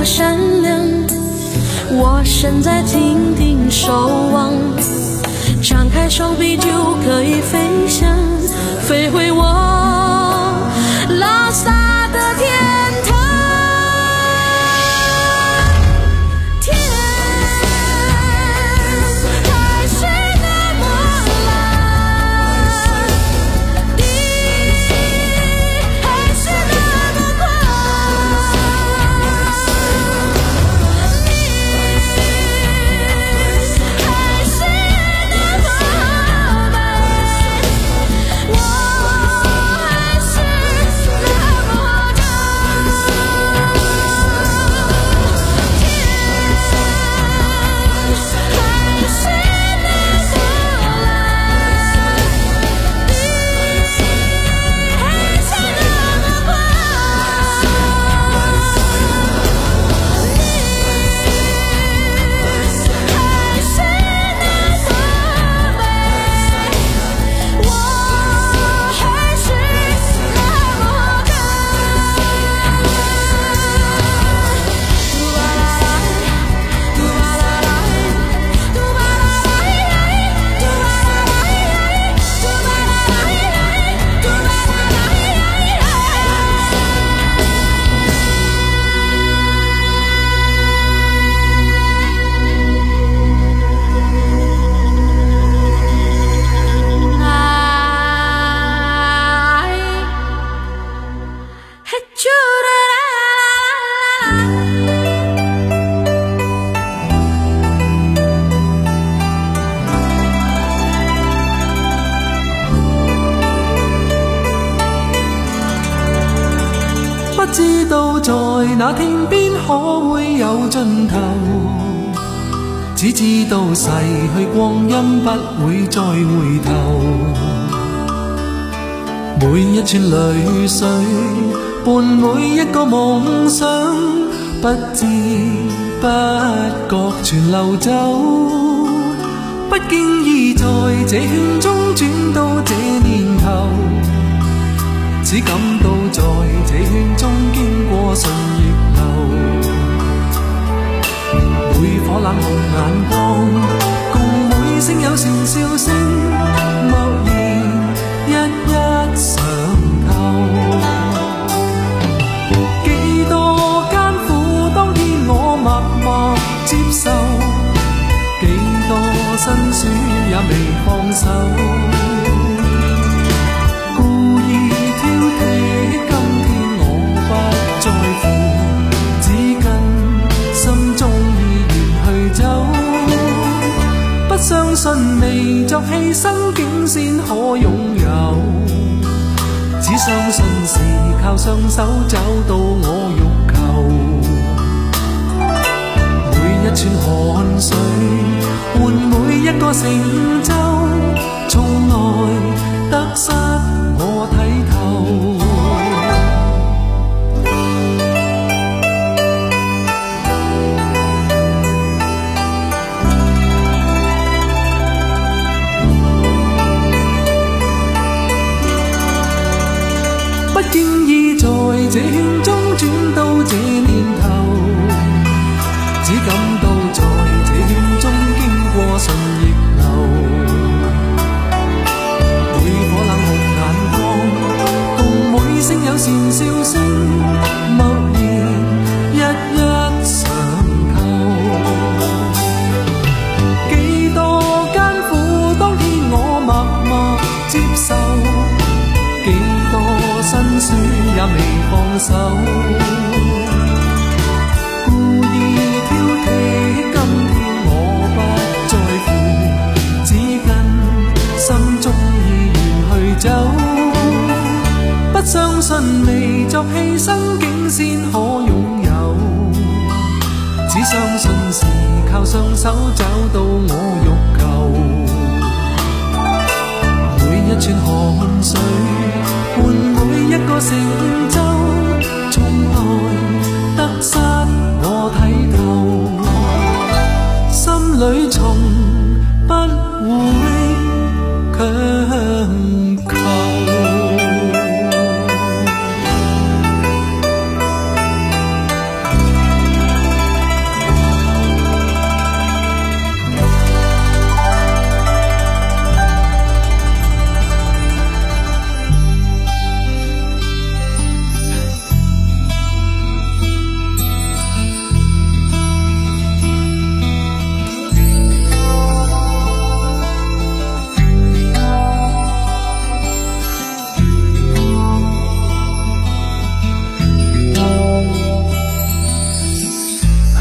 多善良，我现在静静守望，张开双臂就可以飞翔，飞回我拉萨的天堂。天还是那么蓝，地还是那么宽，还是那么美，我还是那么真。 不知道在那天边可會有盡頭，只知道逝去光陰不會再回頭。每一串淚水伴每一個夢想，不知不覺全流走。不經意在這圈中轉到這年頭，只感到在這圈中經過順逆流，每顆冷酷眼光，共每聲友善笑聲，默然一一嘗透。幾多艱苦當天我默默接受，幾多辛酸也未放手。相信未作犧牲竟先可擁有，只相信是靠雙手找到我欲求。每一串汗水換每一個成就，從來得失我睇透。不經意在這圈中轉到這年頭，只感到在這圈中經過順逆流，每顆冷酷眼光，共每聲友善笑聲，默然一一嘗透。幾多艱苦當天我默默接受，幾多辛酸也未放手，故意挑剔，今天我不在乎，只跟心中意願去走。不相信未作犧牲竟先可擁有，只相信是靠雙手找到我欲求。每一串汗水換每一個成就，從來得失我睇透，心裏從不會強求。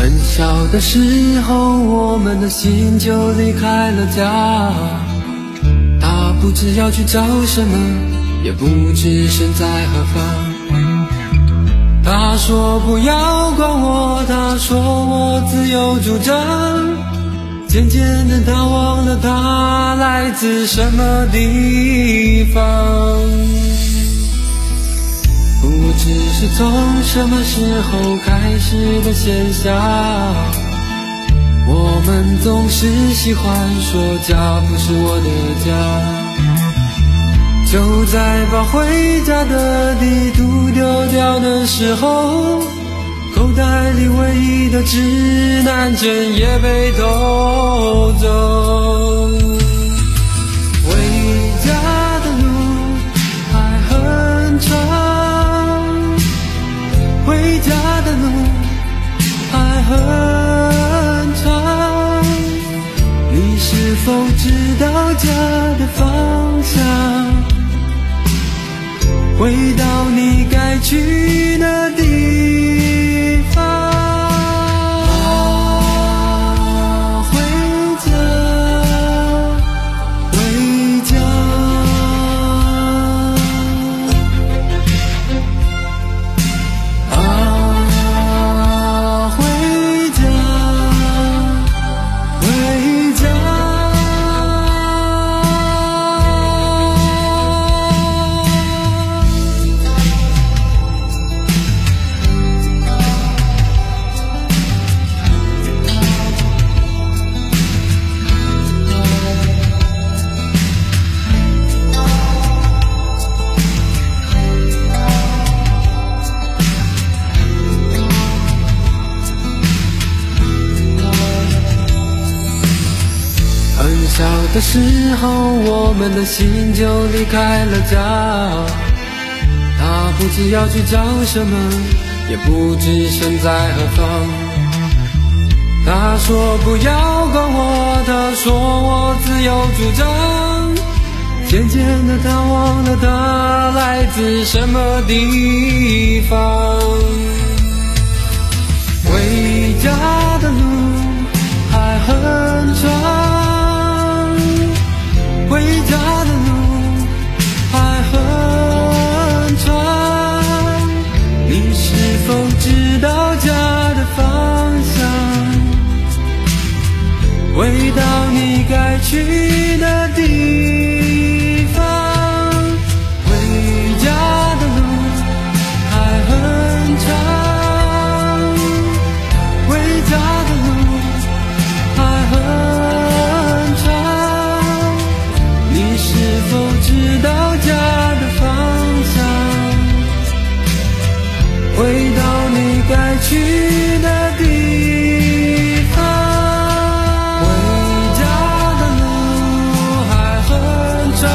很小的时候，我们的心就离开了家。他不知要去找什么，也不知身在何方。他说不要管我，他说我自由主张。渐渐的他忘了他来自什么地方，不知是从什么时候开始的现象，我们总是喜欢说家不是我的家。就在把回家的地图丢掉的时候，口袋里唯一的指南针也被偷走。回家的路还很长，回家的路还很长，你是否知道家的方向？回到你该去的地方。啊，回家，回家。啊，回家，回家。小的时候，我们的心就离开了家。他不知要去找什么，也不知身在何方。他说不要管我，他说我自由主张。渐渐的他忘了他来自什么地方。回家的路还很长，回家的路还很长，你是否知道家的方向？回到你该去的地方。回家的路还很长，回家的路还很长，你是否知道家的方向？回到你该去的地方。回家的路还很长，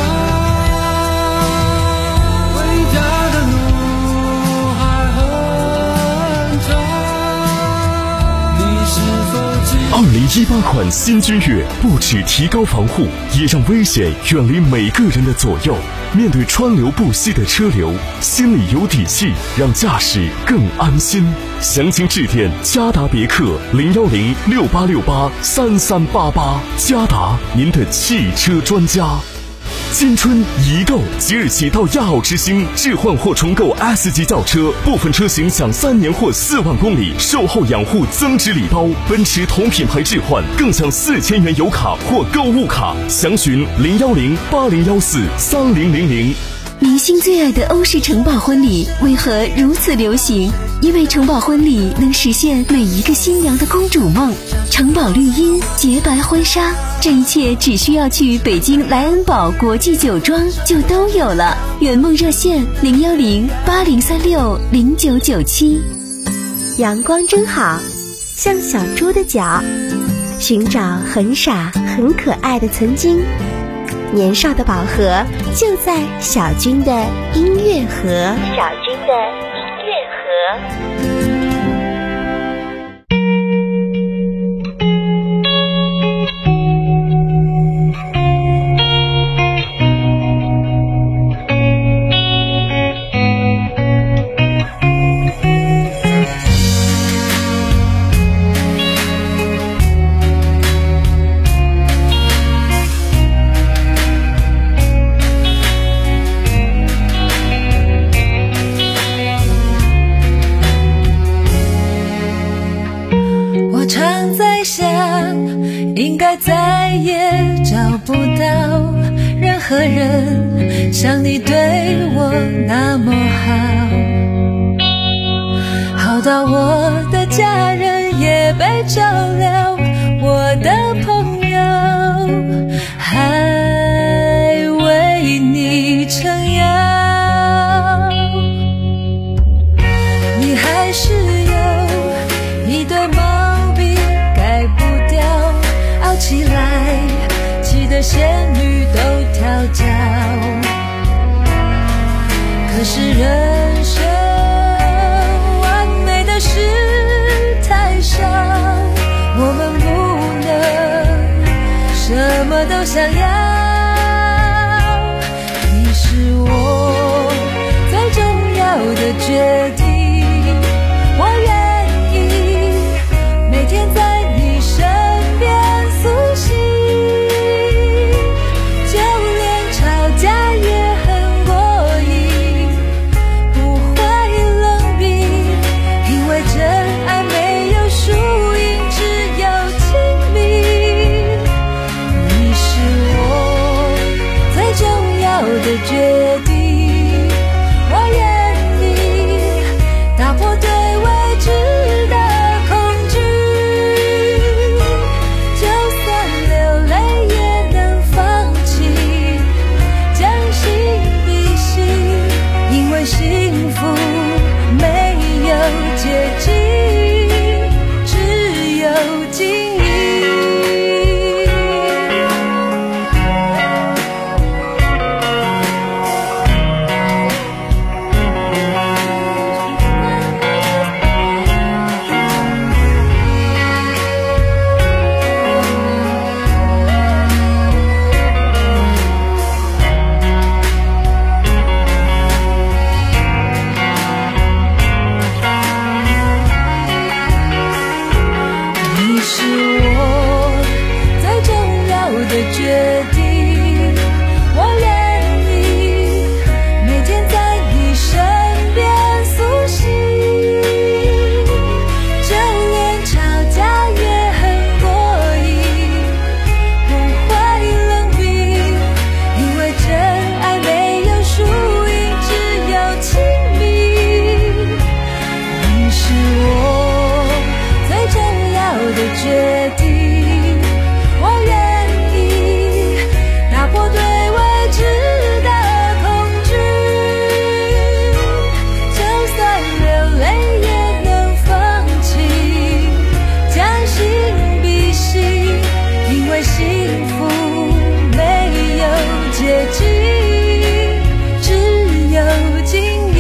回家的路还很长，你是否知道？ 二零一八款新君越不只提高防护，也让危险远离每个人的左右。面对川流不息的车流，心里有底气，让驾驶更安心。详情致电嘉达别克零幺零六八六八三三八八，嘉达您的汽车专家。新春一购，即日起到亚奥之星置换或重购 S 级轿车，部分车型享三年或四万公里售后养护增值礼包。奔驰同品牌置换更享四千元油卡或购物卡。详询零幺零八零幺四三零零零。 明星最爱的欧式城堡婚礼为何如此流行？因为城堡婚礼能实现每一个新娘的公主梦。城堡绿茵，洁白婚纱，这一切只需要去北京莱恩堡国际酒庄就都有了。圆梦热线零幺零八零三六零九九七。 阳光真好，像小猪的脚，寻找很傻很可爱的曾经。年少的宝盒就在小军的音乐盒。小军的音乐盒。 应该再也找不到任何人像你对我那么好，好到我的家人也被照料，我的朋友还为你撑腰，你还是有一对毛病改不掉，傲起来气得仙女都跳脚，可是人生完美的事太少，我们不能什么都想要，你是我最重要的决定，我愿意每天在你身边苏醒，就连吵架也很过瘾，不会冷冰，因为真爱没有输赢，只有亲密，你是我最重要的决定，我愿意打破对未知的恐惧，就算流泪也能放弃，将心比心，因为幸福没有捷径，只有经营。你是我最重要的决定，我愿意每天在你身边苏醒，就连吵架也很过瘾，不会冷冰，因为真爱没有输赢，只有亲密，你是我最重要的决定，我愿意打破对未知的恐惧，就算流泪也能放弃，将心比心，因为幸福没有捷径，只有经营。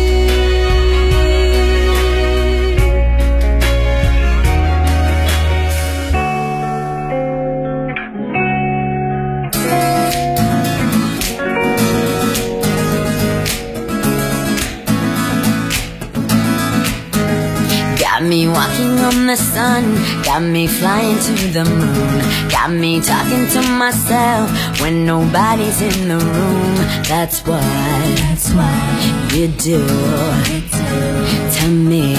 Got me walking on the sun, got me flying to the moon, got me talking to myself when nobody's in the room. That's what, that's what you do, you do to me.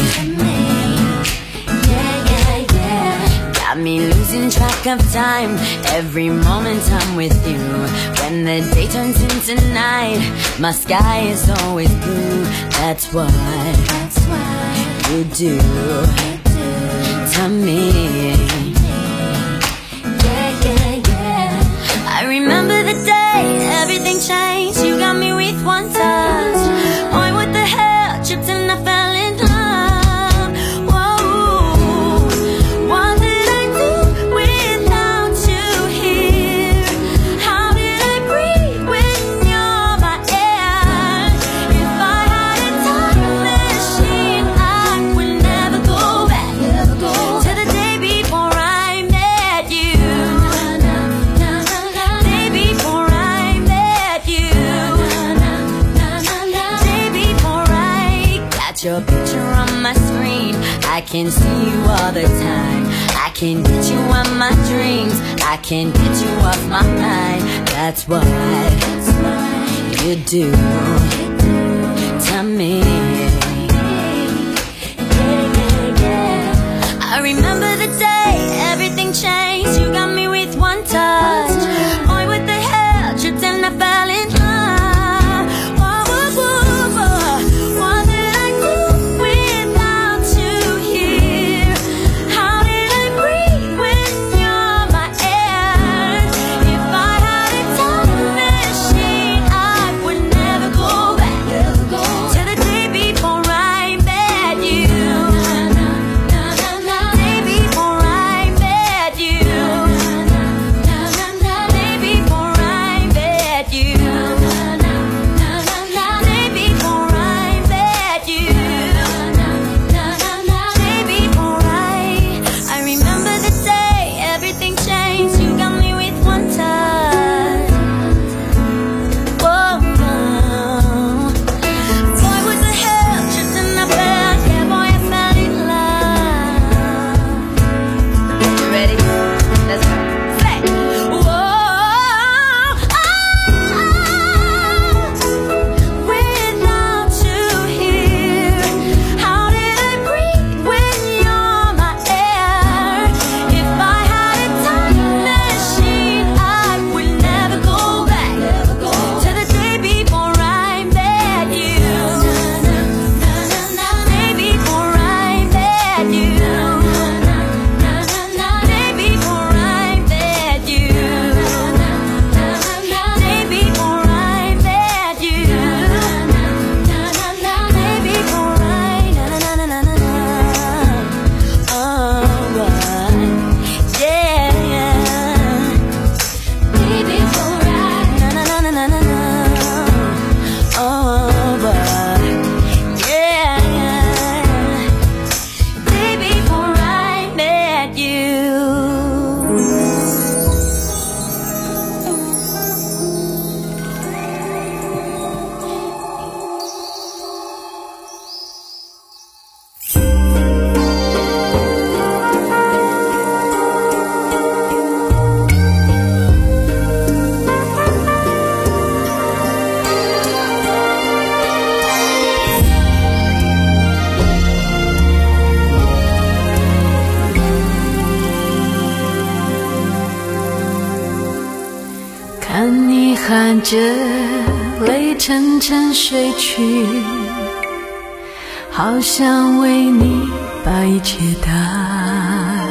Yeah, yeah, yeah. Got me losing track of time every moment I'm with you. When the day turns into night, my sky is always blue. That's what, that's what you do, you do to me. Yeah, yeah, yeah. I remember the day everything changed. You got me with one touch. Boy, what the hell? Tripped and I fell in love. Whoa, what did I do without you here? How did I breathe when you're my air? If I had a time machine, I would never go back, never go to the day before I met you. Day before I met you. Day before I got your picture on my screen. I can see you all the time. I can get you on my dreams. I can get you off my mind. That's what, that's what you do to me. Yeah, yeah, yeah. I remember the day everything changed. 含着泪沉沉睡去，好想为你把一切答案。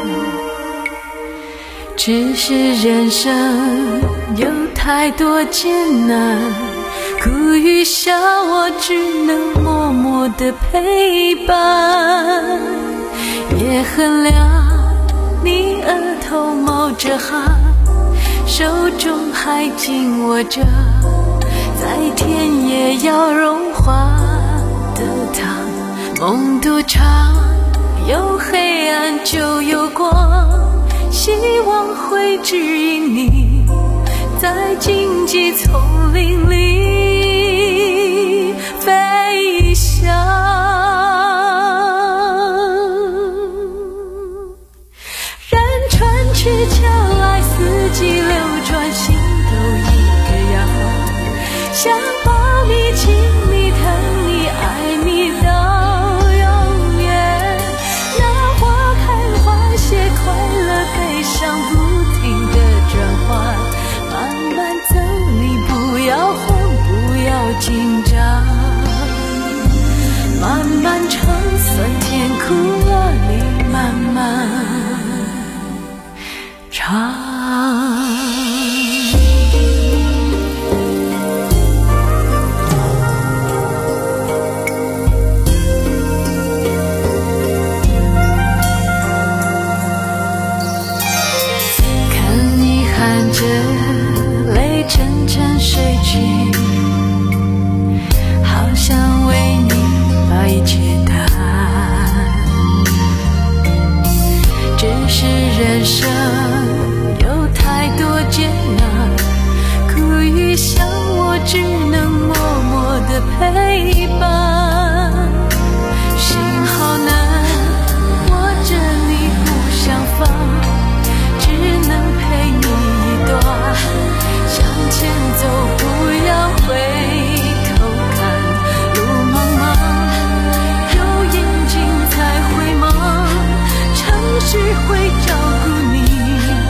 只是人生有太多艰难，苦与笑我只能默默地陪伴。也很凉，你额头冒着汗，手中还紧握着在天也要融化的糖。梦多长，有黑暗就有光，希望会指引你在荆棘丛林里飞翔。然穿赤脚来，四季流转，心都一个样。想抱你亲你疼你爱你到永远，那花开花谢，快乐悲伤不停地转换。慢慢走，你不要慌，不要紧张，慢慢撑，酸甜苦辣你慢慢尝。含着泪沉沉睡去，好想为你把一切答案。只是人生有太多艰难，苦与笑我只能默默地陪伴。心好难，握着你不想放，只能陪你向前走，不要回头看，路茫茫，有眼睛才会盲，城市会照顾你，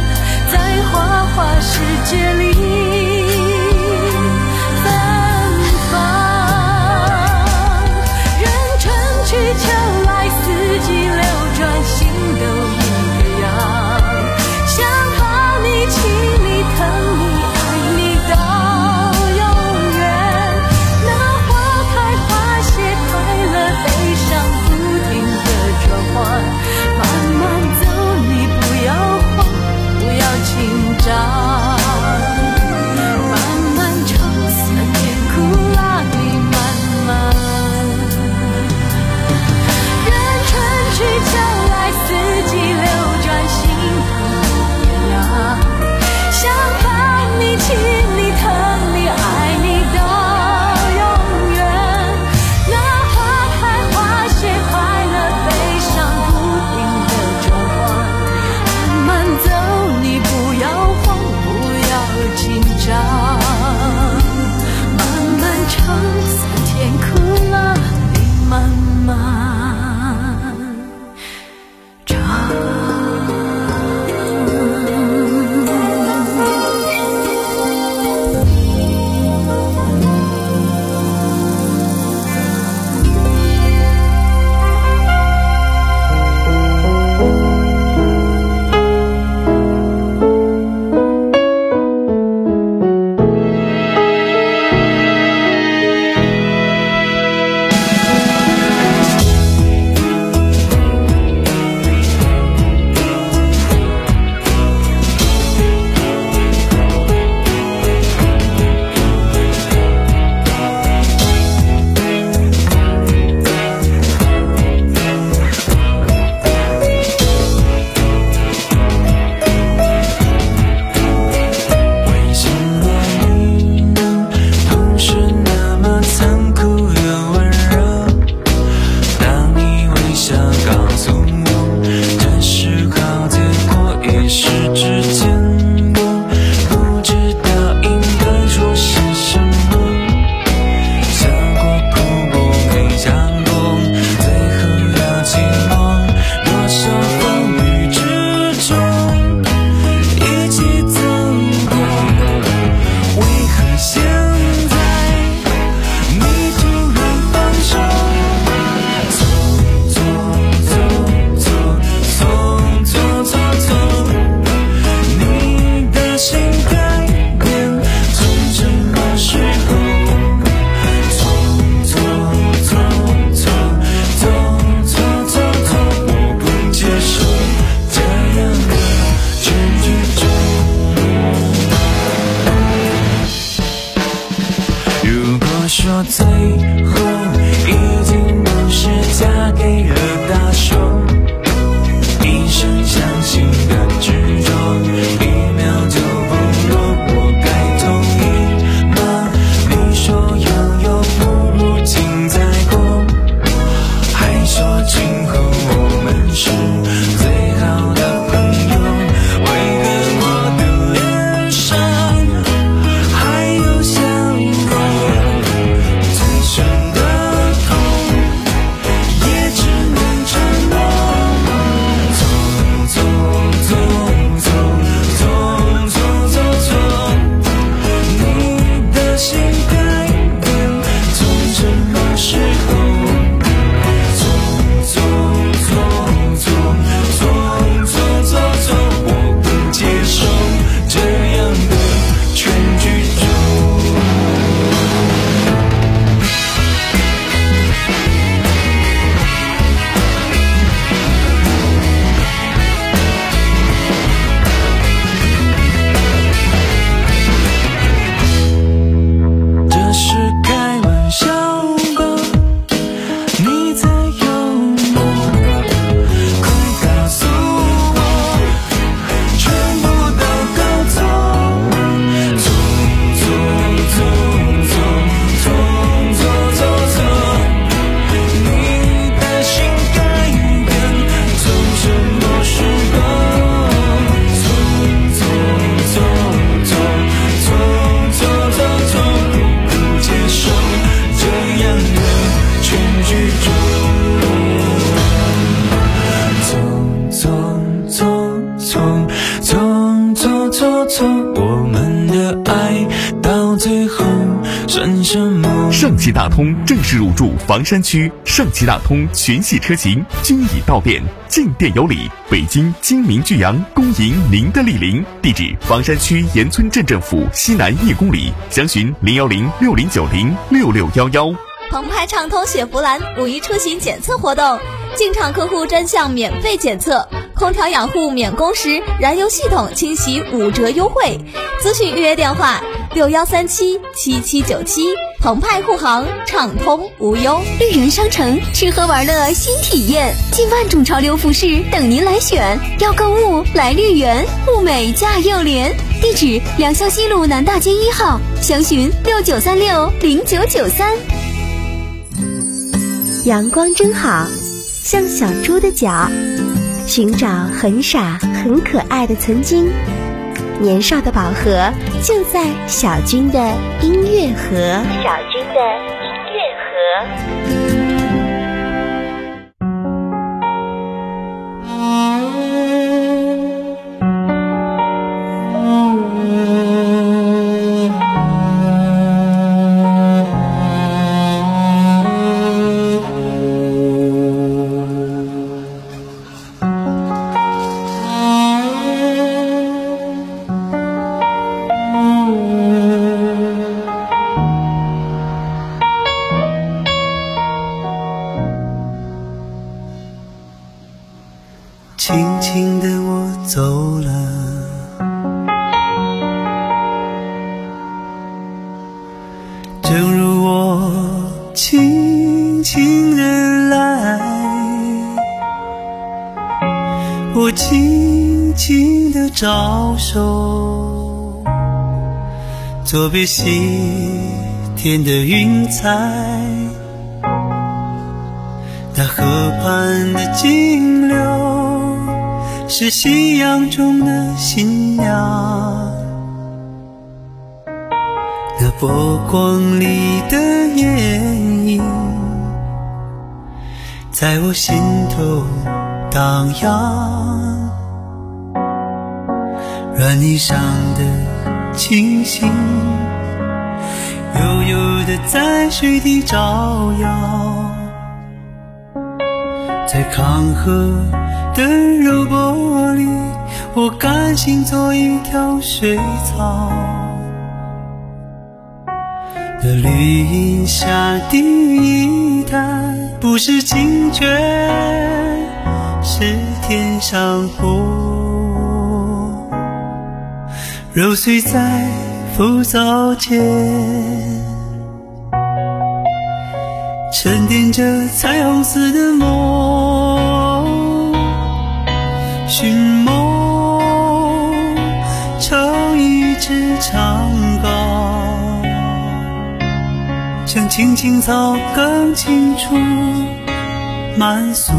错，我们的爱到最后算什么？ 上汽大通正式入驻房山区，上汽大通全系车型均已到店，进店有礼。北京精明巨阳恭迎您的莅临，地址房山区岩村镇政府西南一公里，详询零幺零六零九零六六幺幺。 澎湃畅通雪佛兰五一出行检测活动，进场客户专项免费检测，空调养护免工时，燃油系统清洗五折优惠。咨询预约电话六幺三七七七九七。澎湃护航，畅通无忧。 绿园商城吃喝玩乐新体验，近万种潮流服饰等您来选。要购物来绿园，物美价又廉。地址：良校西路南大街一号，详询六九三六零九九三。 阳光真好，像小猪的脚，寻找很傻很可爱的曾经。年少的宝盒就在小军的音乐盒。小军的音乐盒。 轻轻地我走了，正如我轻轻地来，我轻轻地招手，作别西天的云彩，那河畔的金柳是夕阳中的新娘，那波光里的艳影在我心头荡漾，软泥上的星星悠悠地在水底照耀，在康河的柔波里，我甘心做一条水草。那绿荫下第一滩，不是清泉，是天上虹，揉碎在浮藻间，沉淀着彩虹似的梦，寻梦成一支长篙，像青青草更清楚满诉，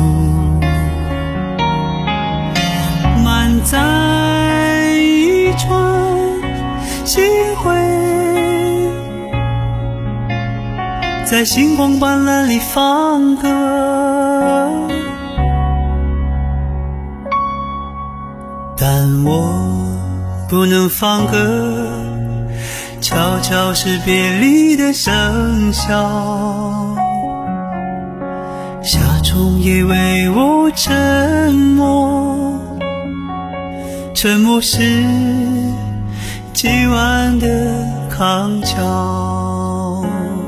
满载一船星辉，在星光斑斓里放歌，但我不能放歌，悄悄是别离的笙箫，夏虫也为我沉默，沉默是今晚的康桥。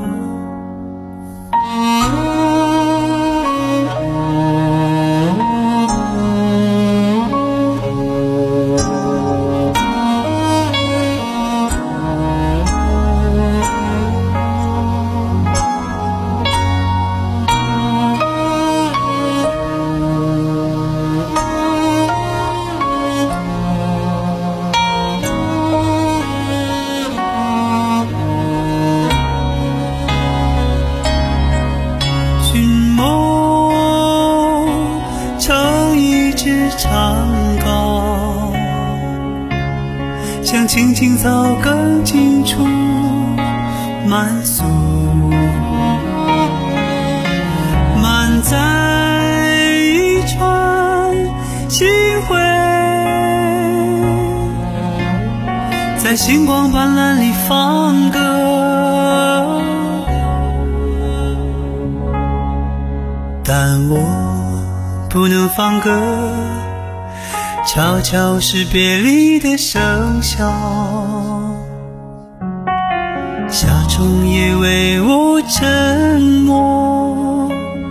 像青青草更清楚满诉，满载一船星辉， 在星光斑斓里放歌，但我不能放歌，悄悄是别离的笙箫，夏虫也为我沉默，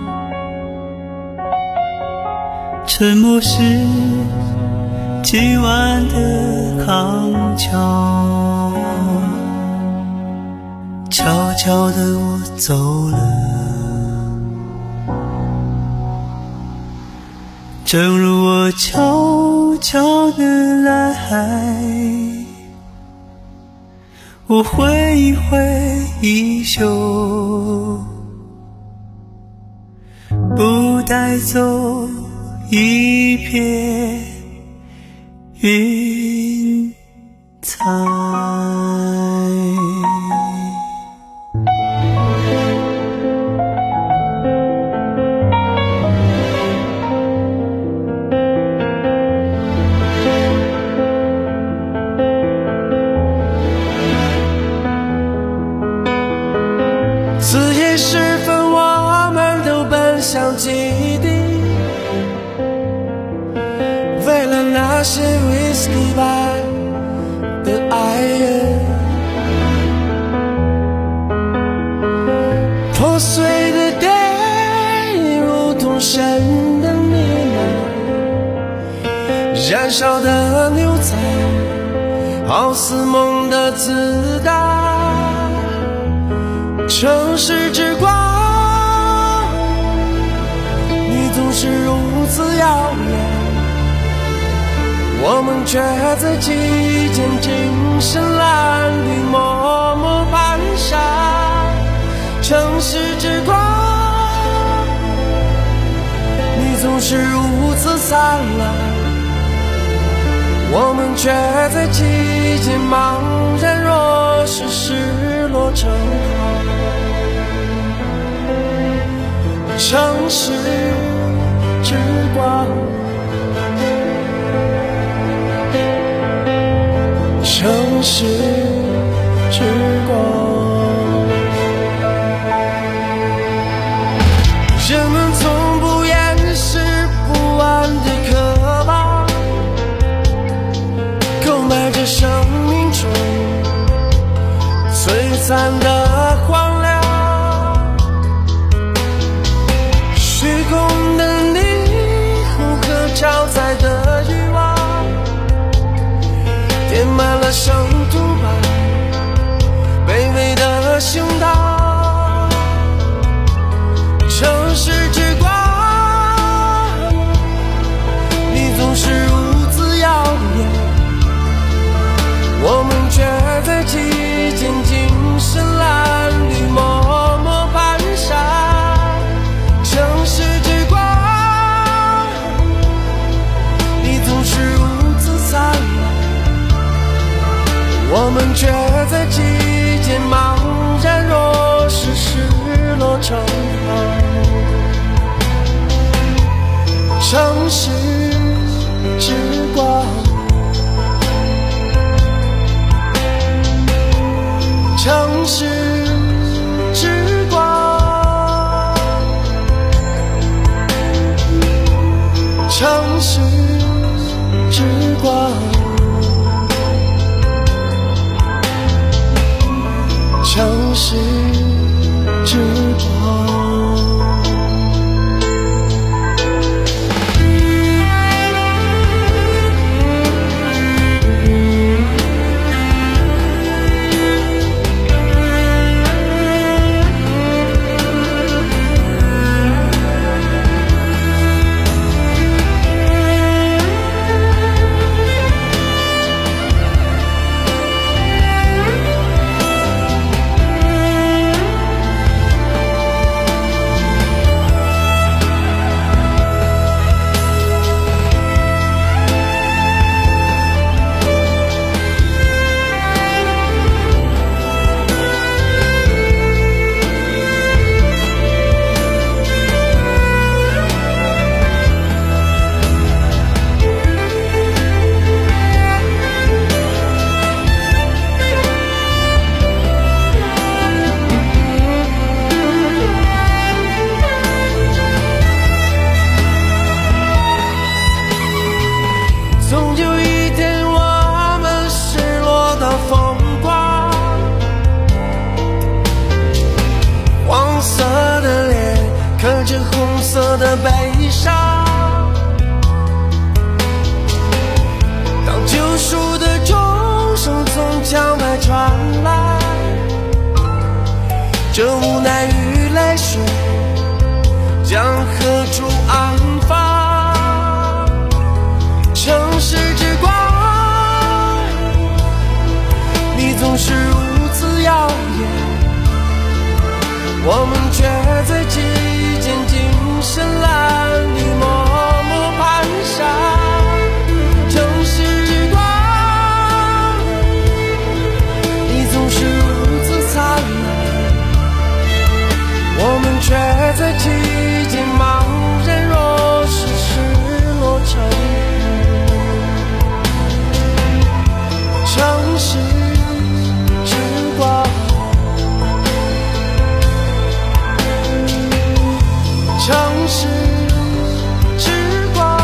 沉默是今晚的康桥，悄悄地我走了，正如我悄悄地来，我挥一挥衣袖，不带走一片云彩。 子夜时分，我们都奔向基地，为了那些 whisky 吧的爱人，破碎的 day 如同神的呢喃，燃烧的牛仔好似梦的子弹，城市之光，你总是如此遥远，我们却在其间精神褴褛，默默蹒跚。城市之光，你总是如此灿烂，我们却在其间茫然若失，失落成河。城市之光，城市之光，人们从不掩饰不安的渴望，购买着生命中璀璨的荒凉，虚空的霓虹和超载的欲望，填满了圣徒般卑微的胸膛。城市之光，你总是如此遥远，我们却在其间精神褴褛，默默蹒跚。城市之光，你总是如此灿烂，我们却在其间茫然若失，失落成河。城市之光，城市之光，城市之光，城市之光。 色的悲伤。当救赎的钟声从墙外传来，这无奈与泪水将何处安放？城市之光，你总是如此耀眼，我们却在其间精神褴褛，默默蹒跚。城市之光，你总是如此灿烂，我们却在其间茫然若失失落成尘。城市之光，城市之光，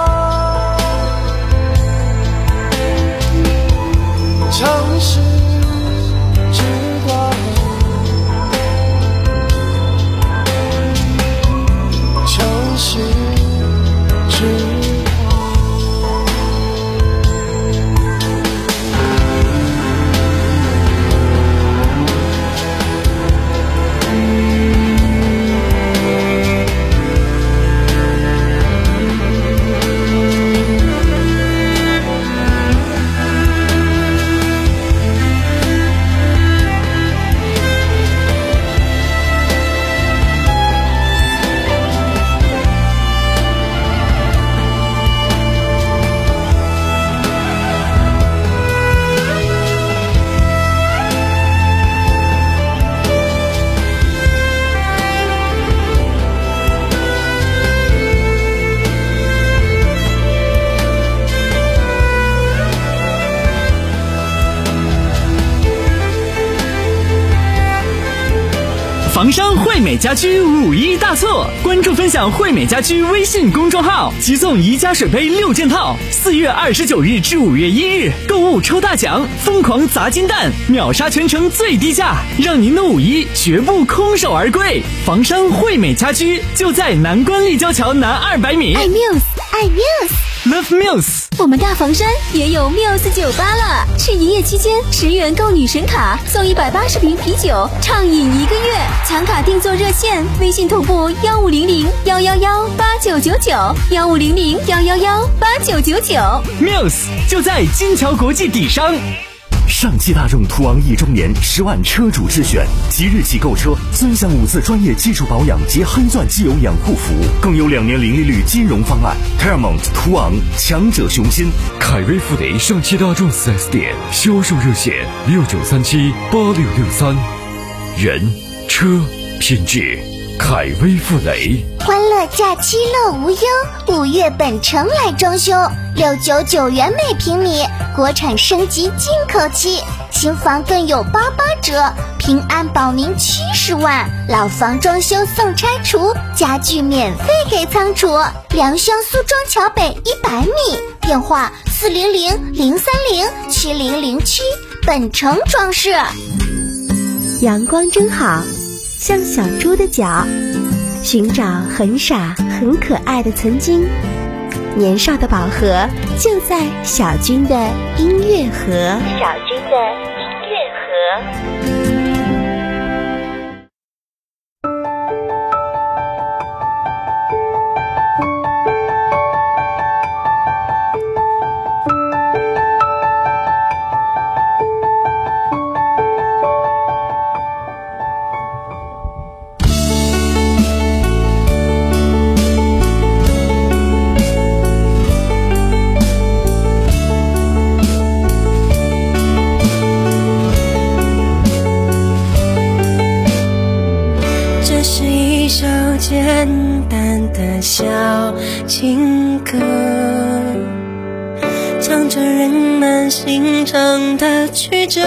城市之光，城市之光。 房商惠美家居五一大促，关注分享惠美家居微信公众号，即送宜家水杯六件套。四月二十九日至五月一日，购物抽大奖，疯狂砸金蛋，秒杀全城最低价，让您的五一绝不空手而归。房商惠美家居就在南关立交桥南二百米。 爱 Muse， 爱 Muse，Love Muse。 我们大房山也有 Muse 酒吧了，是一夜期间十元购女神卡送一百八十瓶啤酒，畅饮一个月。抢卡定做热线，微信同步幺五零零幺幺幺八九九九，幺五零零幺幺幺八九九九。 Muse 就在金桥国际底商。 上汽大众途昂一周年十万车主之选，即日起购车尊享五次专业技术保养及黑钻机油养护服务，更有两年零利率金融方案。Paramount 途昂，强者雄心。 凯威富雷上汽大众 四 S 店销售热线六九三七八六六三。人车品质，凯威富雷。 欢乐假期乐无忧，五月本城来装修，六九九元每平米，国产升级进口漆，新房更有八八折，平安保您七十万，老房装修送拆除，家具免费给仓储，良乡苏庄桥北一百米，电话四零零零三零七零零七，本城装饰。 阳光真好，像小猪的脚，寻找很傻很可爱的曾经，年少的宝盒就在小军的音乐盒。 小军的音乐盒。 简单的小情歌，唱着人们心肠的曲折。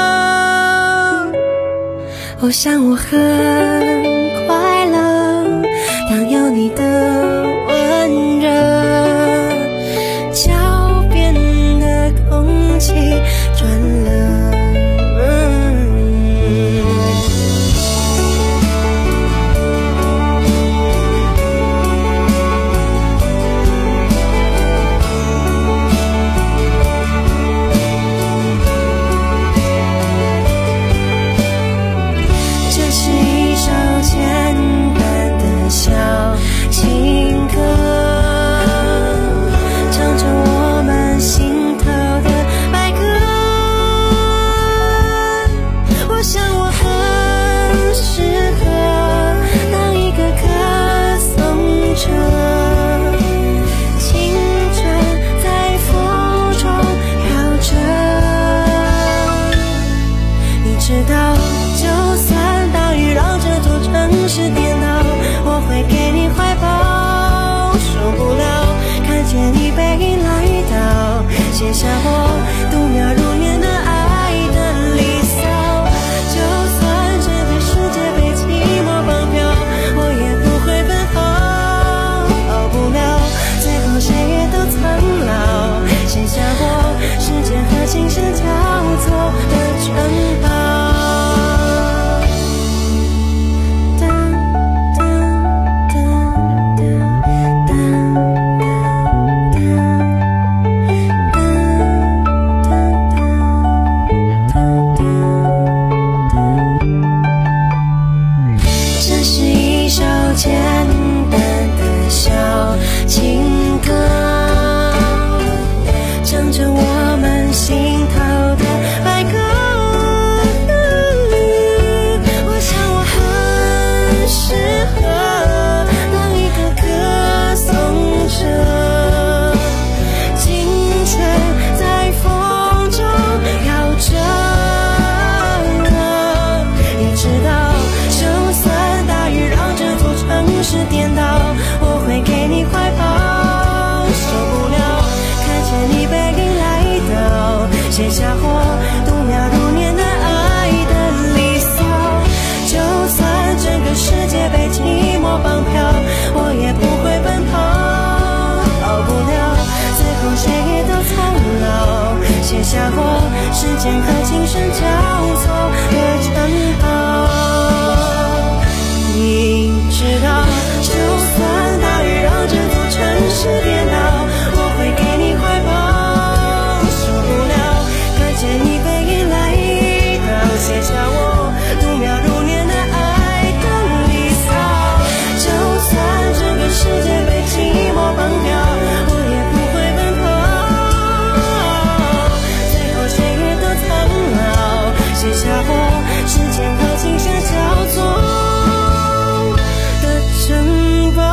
我想我很快乐，当有你的温热，脚边的空气转了。 着我们心头的白鸽。我想我很适合当一个歌颂者，青春在风中飘着。你知道，就算大雨让这座城市颠倒，我会给你怀抱。受不了看见你背影来到，写下我度秒如年的爱的离骚。就算这个世界被寂寞绑票，我也不会奔跑。逃不了，最后谁也都苍老，写下我时间和琴声交错的城堡。这是一首简单的小情歌，唱着我们心头的白鸽。我想我很适合当一个歌颂者，青春在风中飘着。你知道，就算大雨让这座城市颠倒，我会给你怀抱。受不了看见你背影来到，写下我度秒如年的爱的离骚。就算整个世界被寂寞绑票，我也不会奔跑。逃不了，最后谁也都苍老，写下我时间和琴声交错的城堡。你知道，就算大雨让这座城市颠倒，我会给你怀抱。受不了看见你背影来到，写下我度秒如年的爱的离骚。就算这个世界被寂寞绑票，我也不会奔跑。最后谁也都苍老，写下我时间和琴声交错城堡。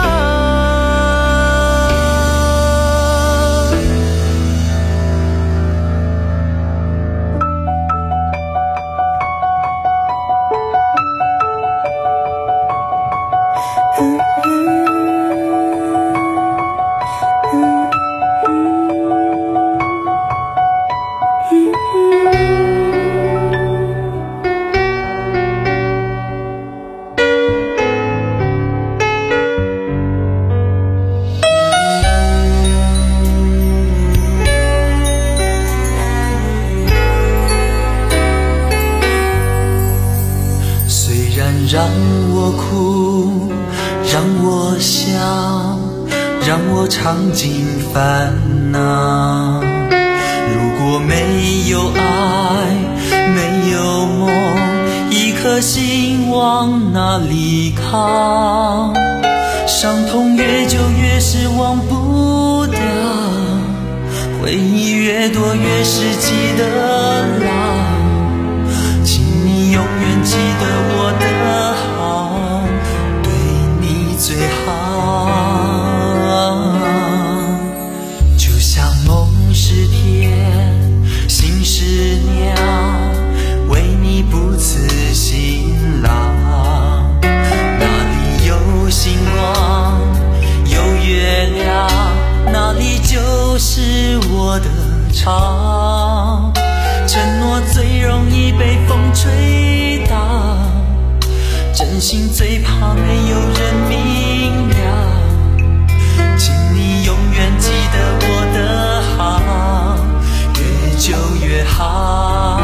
让我哭，让我笑，让我尝尽烦恼。如果没有爱，没有梦，一颗心往哪里靠？伤痛越久越是忘不掉，回忆越多越是记得牢。请你永远记得我的好，对你最好。就像梦是天，心是鸟，为你不辞辛劳。哪里有星光，有月亮，哪里就是我的巢。承诺最容易被风吹倒，真心最怕没有人明了。请你永远记得我的好，越久越好。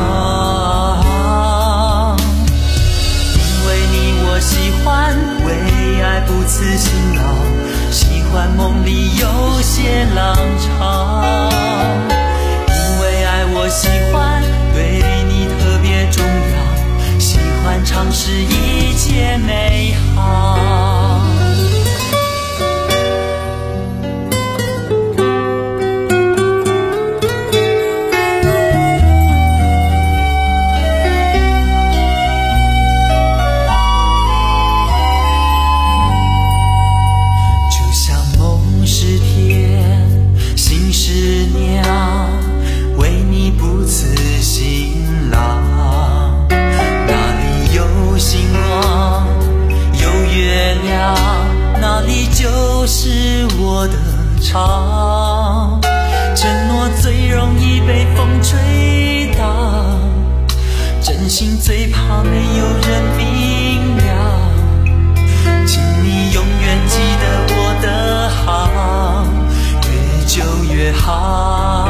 因为你我喜欢，为爱不辞辛劳，喜欢梦里有些浪潮。我喜欢对你特别重要，喜欢尝试一切美好。 最容易被风吹倒，真心最怕没有人明了，请你永远记得我的好，越久越好。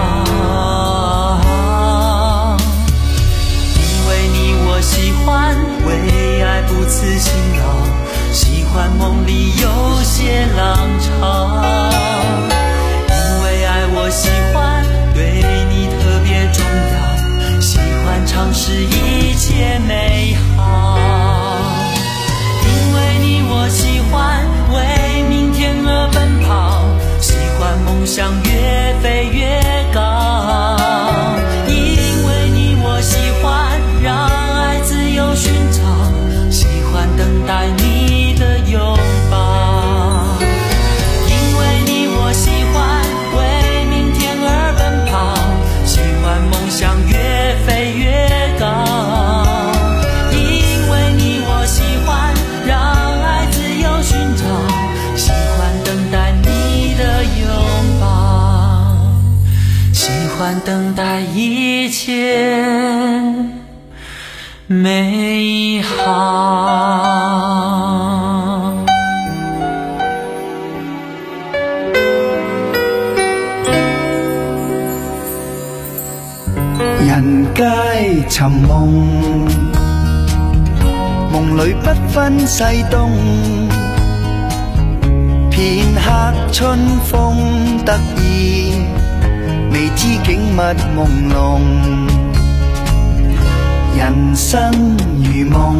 因为你我喜欢，为爱不辞辛劳，喜欢梦里有些浪潮。因为爱我喜欢，对你特别重要，喜欢尝试一切美好。因为你我喜欢，为明天而奔跑，喜欢梦想越飞越高。因为你我喜欢，让爱自由寻找，喜欢等待你的拥抱。因为你我喜欢，为明天而奔跑，喜欢梦想越飞越高。因为你我喜欢，让爱自由寻找，喜欢等待你的拥抱，喜欢等待一切美好。 人皆尋夢，夢裏不分西東，片刻春風得意，未知景物朦朧。人生如夢，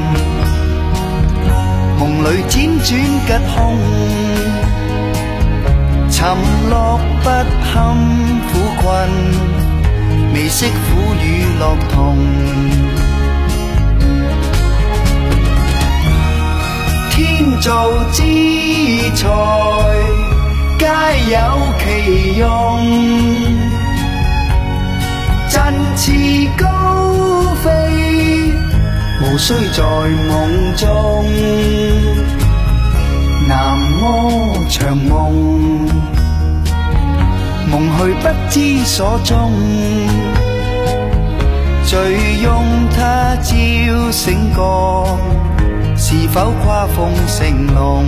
夢裏輾轉吉凶，沉落不堪苦困，未識苦與樂同。天造之材，皆有其用，振翅高飛，無需在夢中。南柯長夢，夢去不知所蹤，醉擁他朝醒覺，是否跨鳳成龍？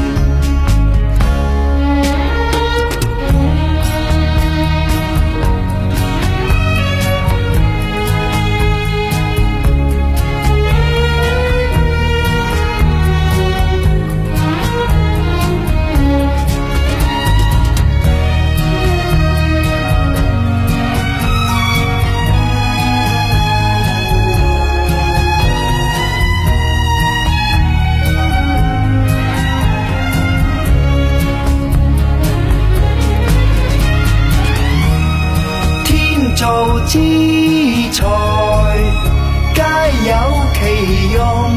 造之材，皆有其用，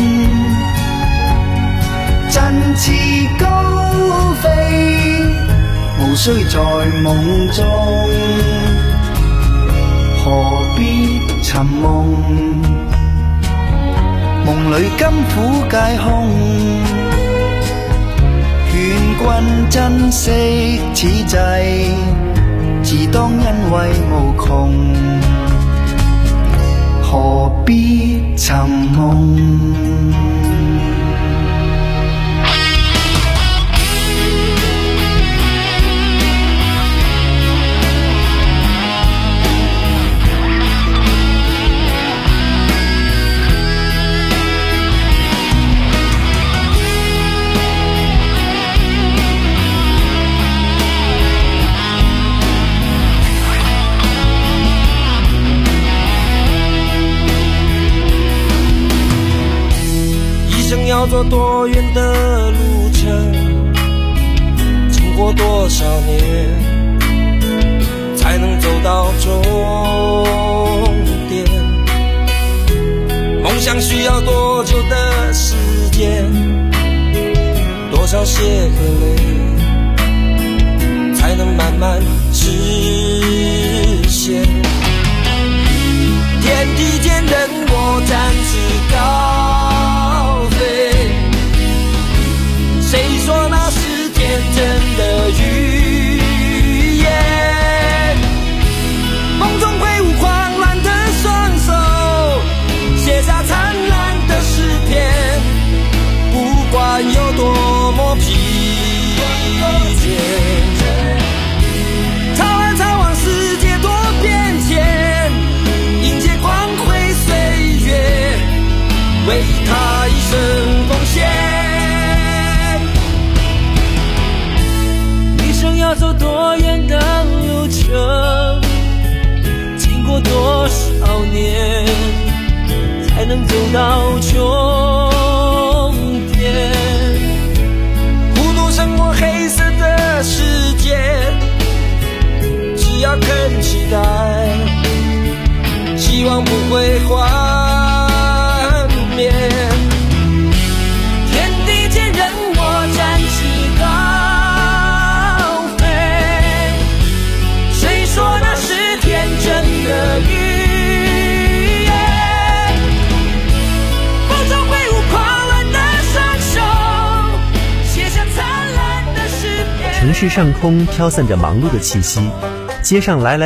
振翅高飛，無需在夢中。何必尋夢？夢裏甘苦皆空，勸君珍惜此際，自當欣慰無窮，何必尋夢？ 要走多远的路程，经过多少年，才能走到终点？梦想需要多久的时间，多少血和泪，才能慢慢实现？天地间任我展翅高飞，谁说那是天真的语言？ 能走到终点。孤独胜过黑色的世界，只要肯期待，希望不会幻灭。天地间任我展翅高飞，谁说那是天真的语言？风中挥舞狂乱的双手，写下灿烂的诗篇。 城市上空飘散着忙碌的气息，街上来来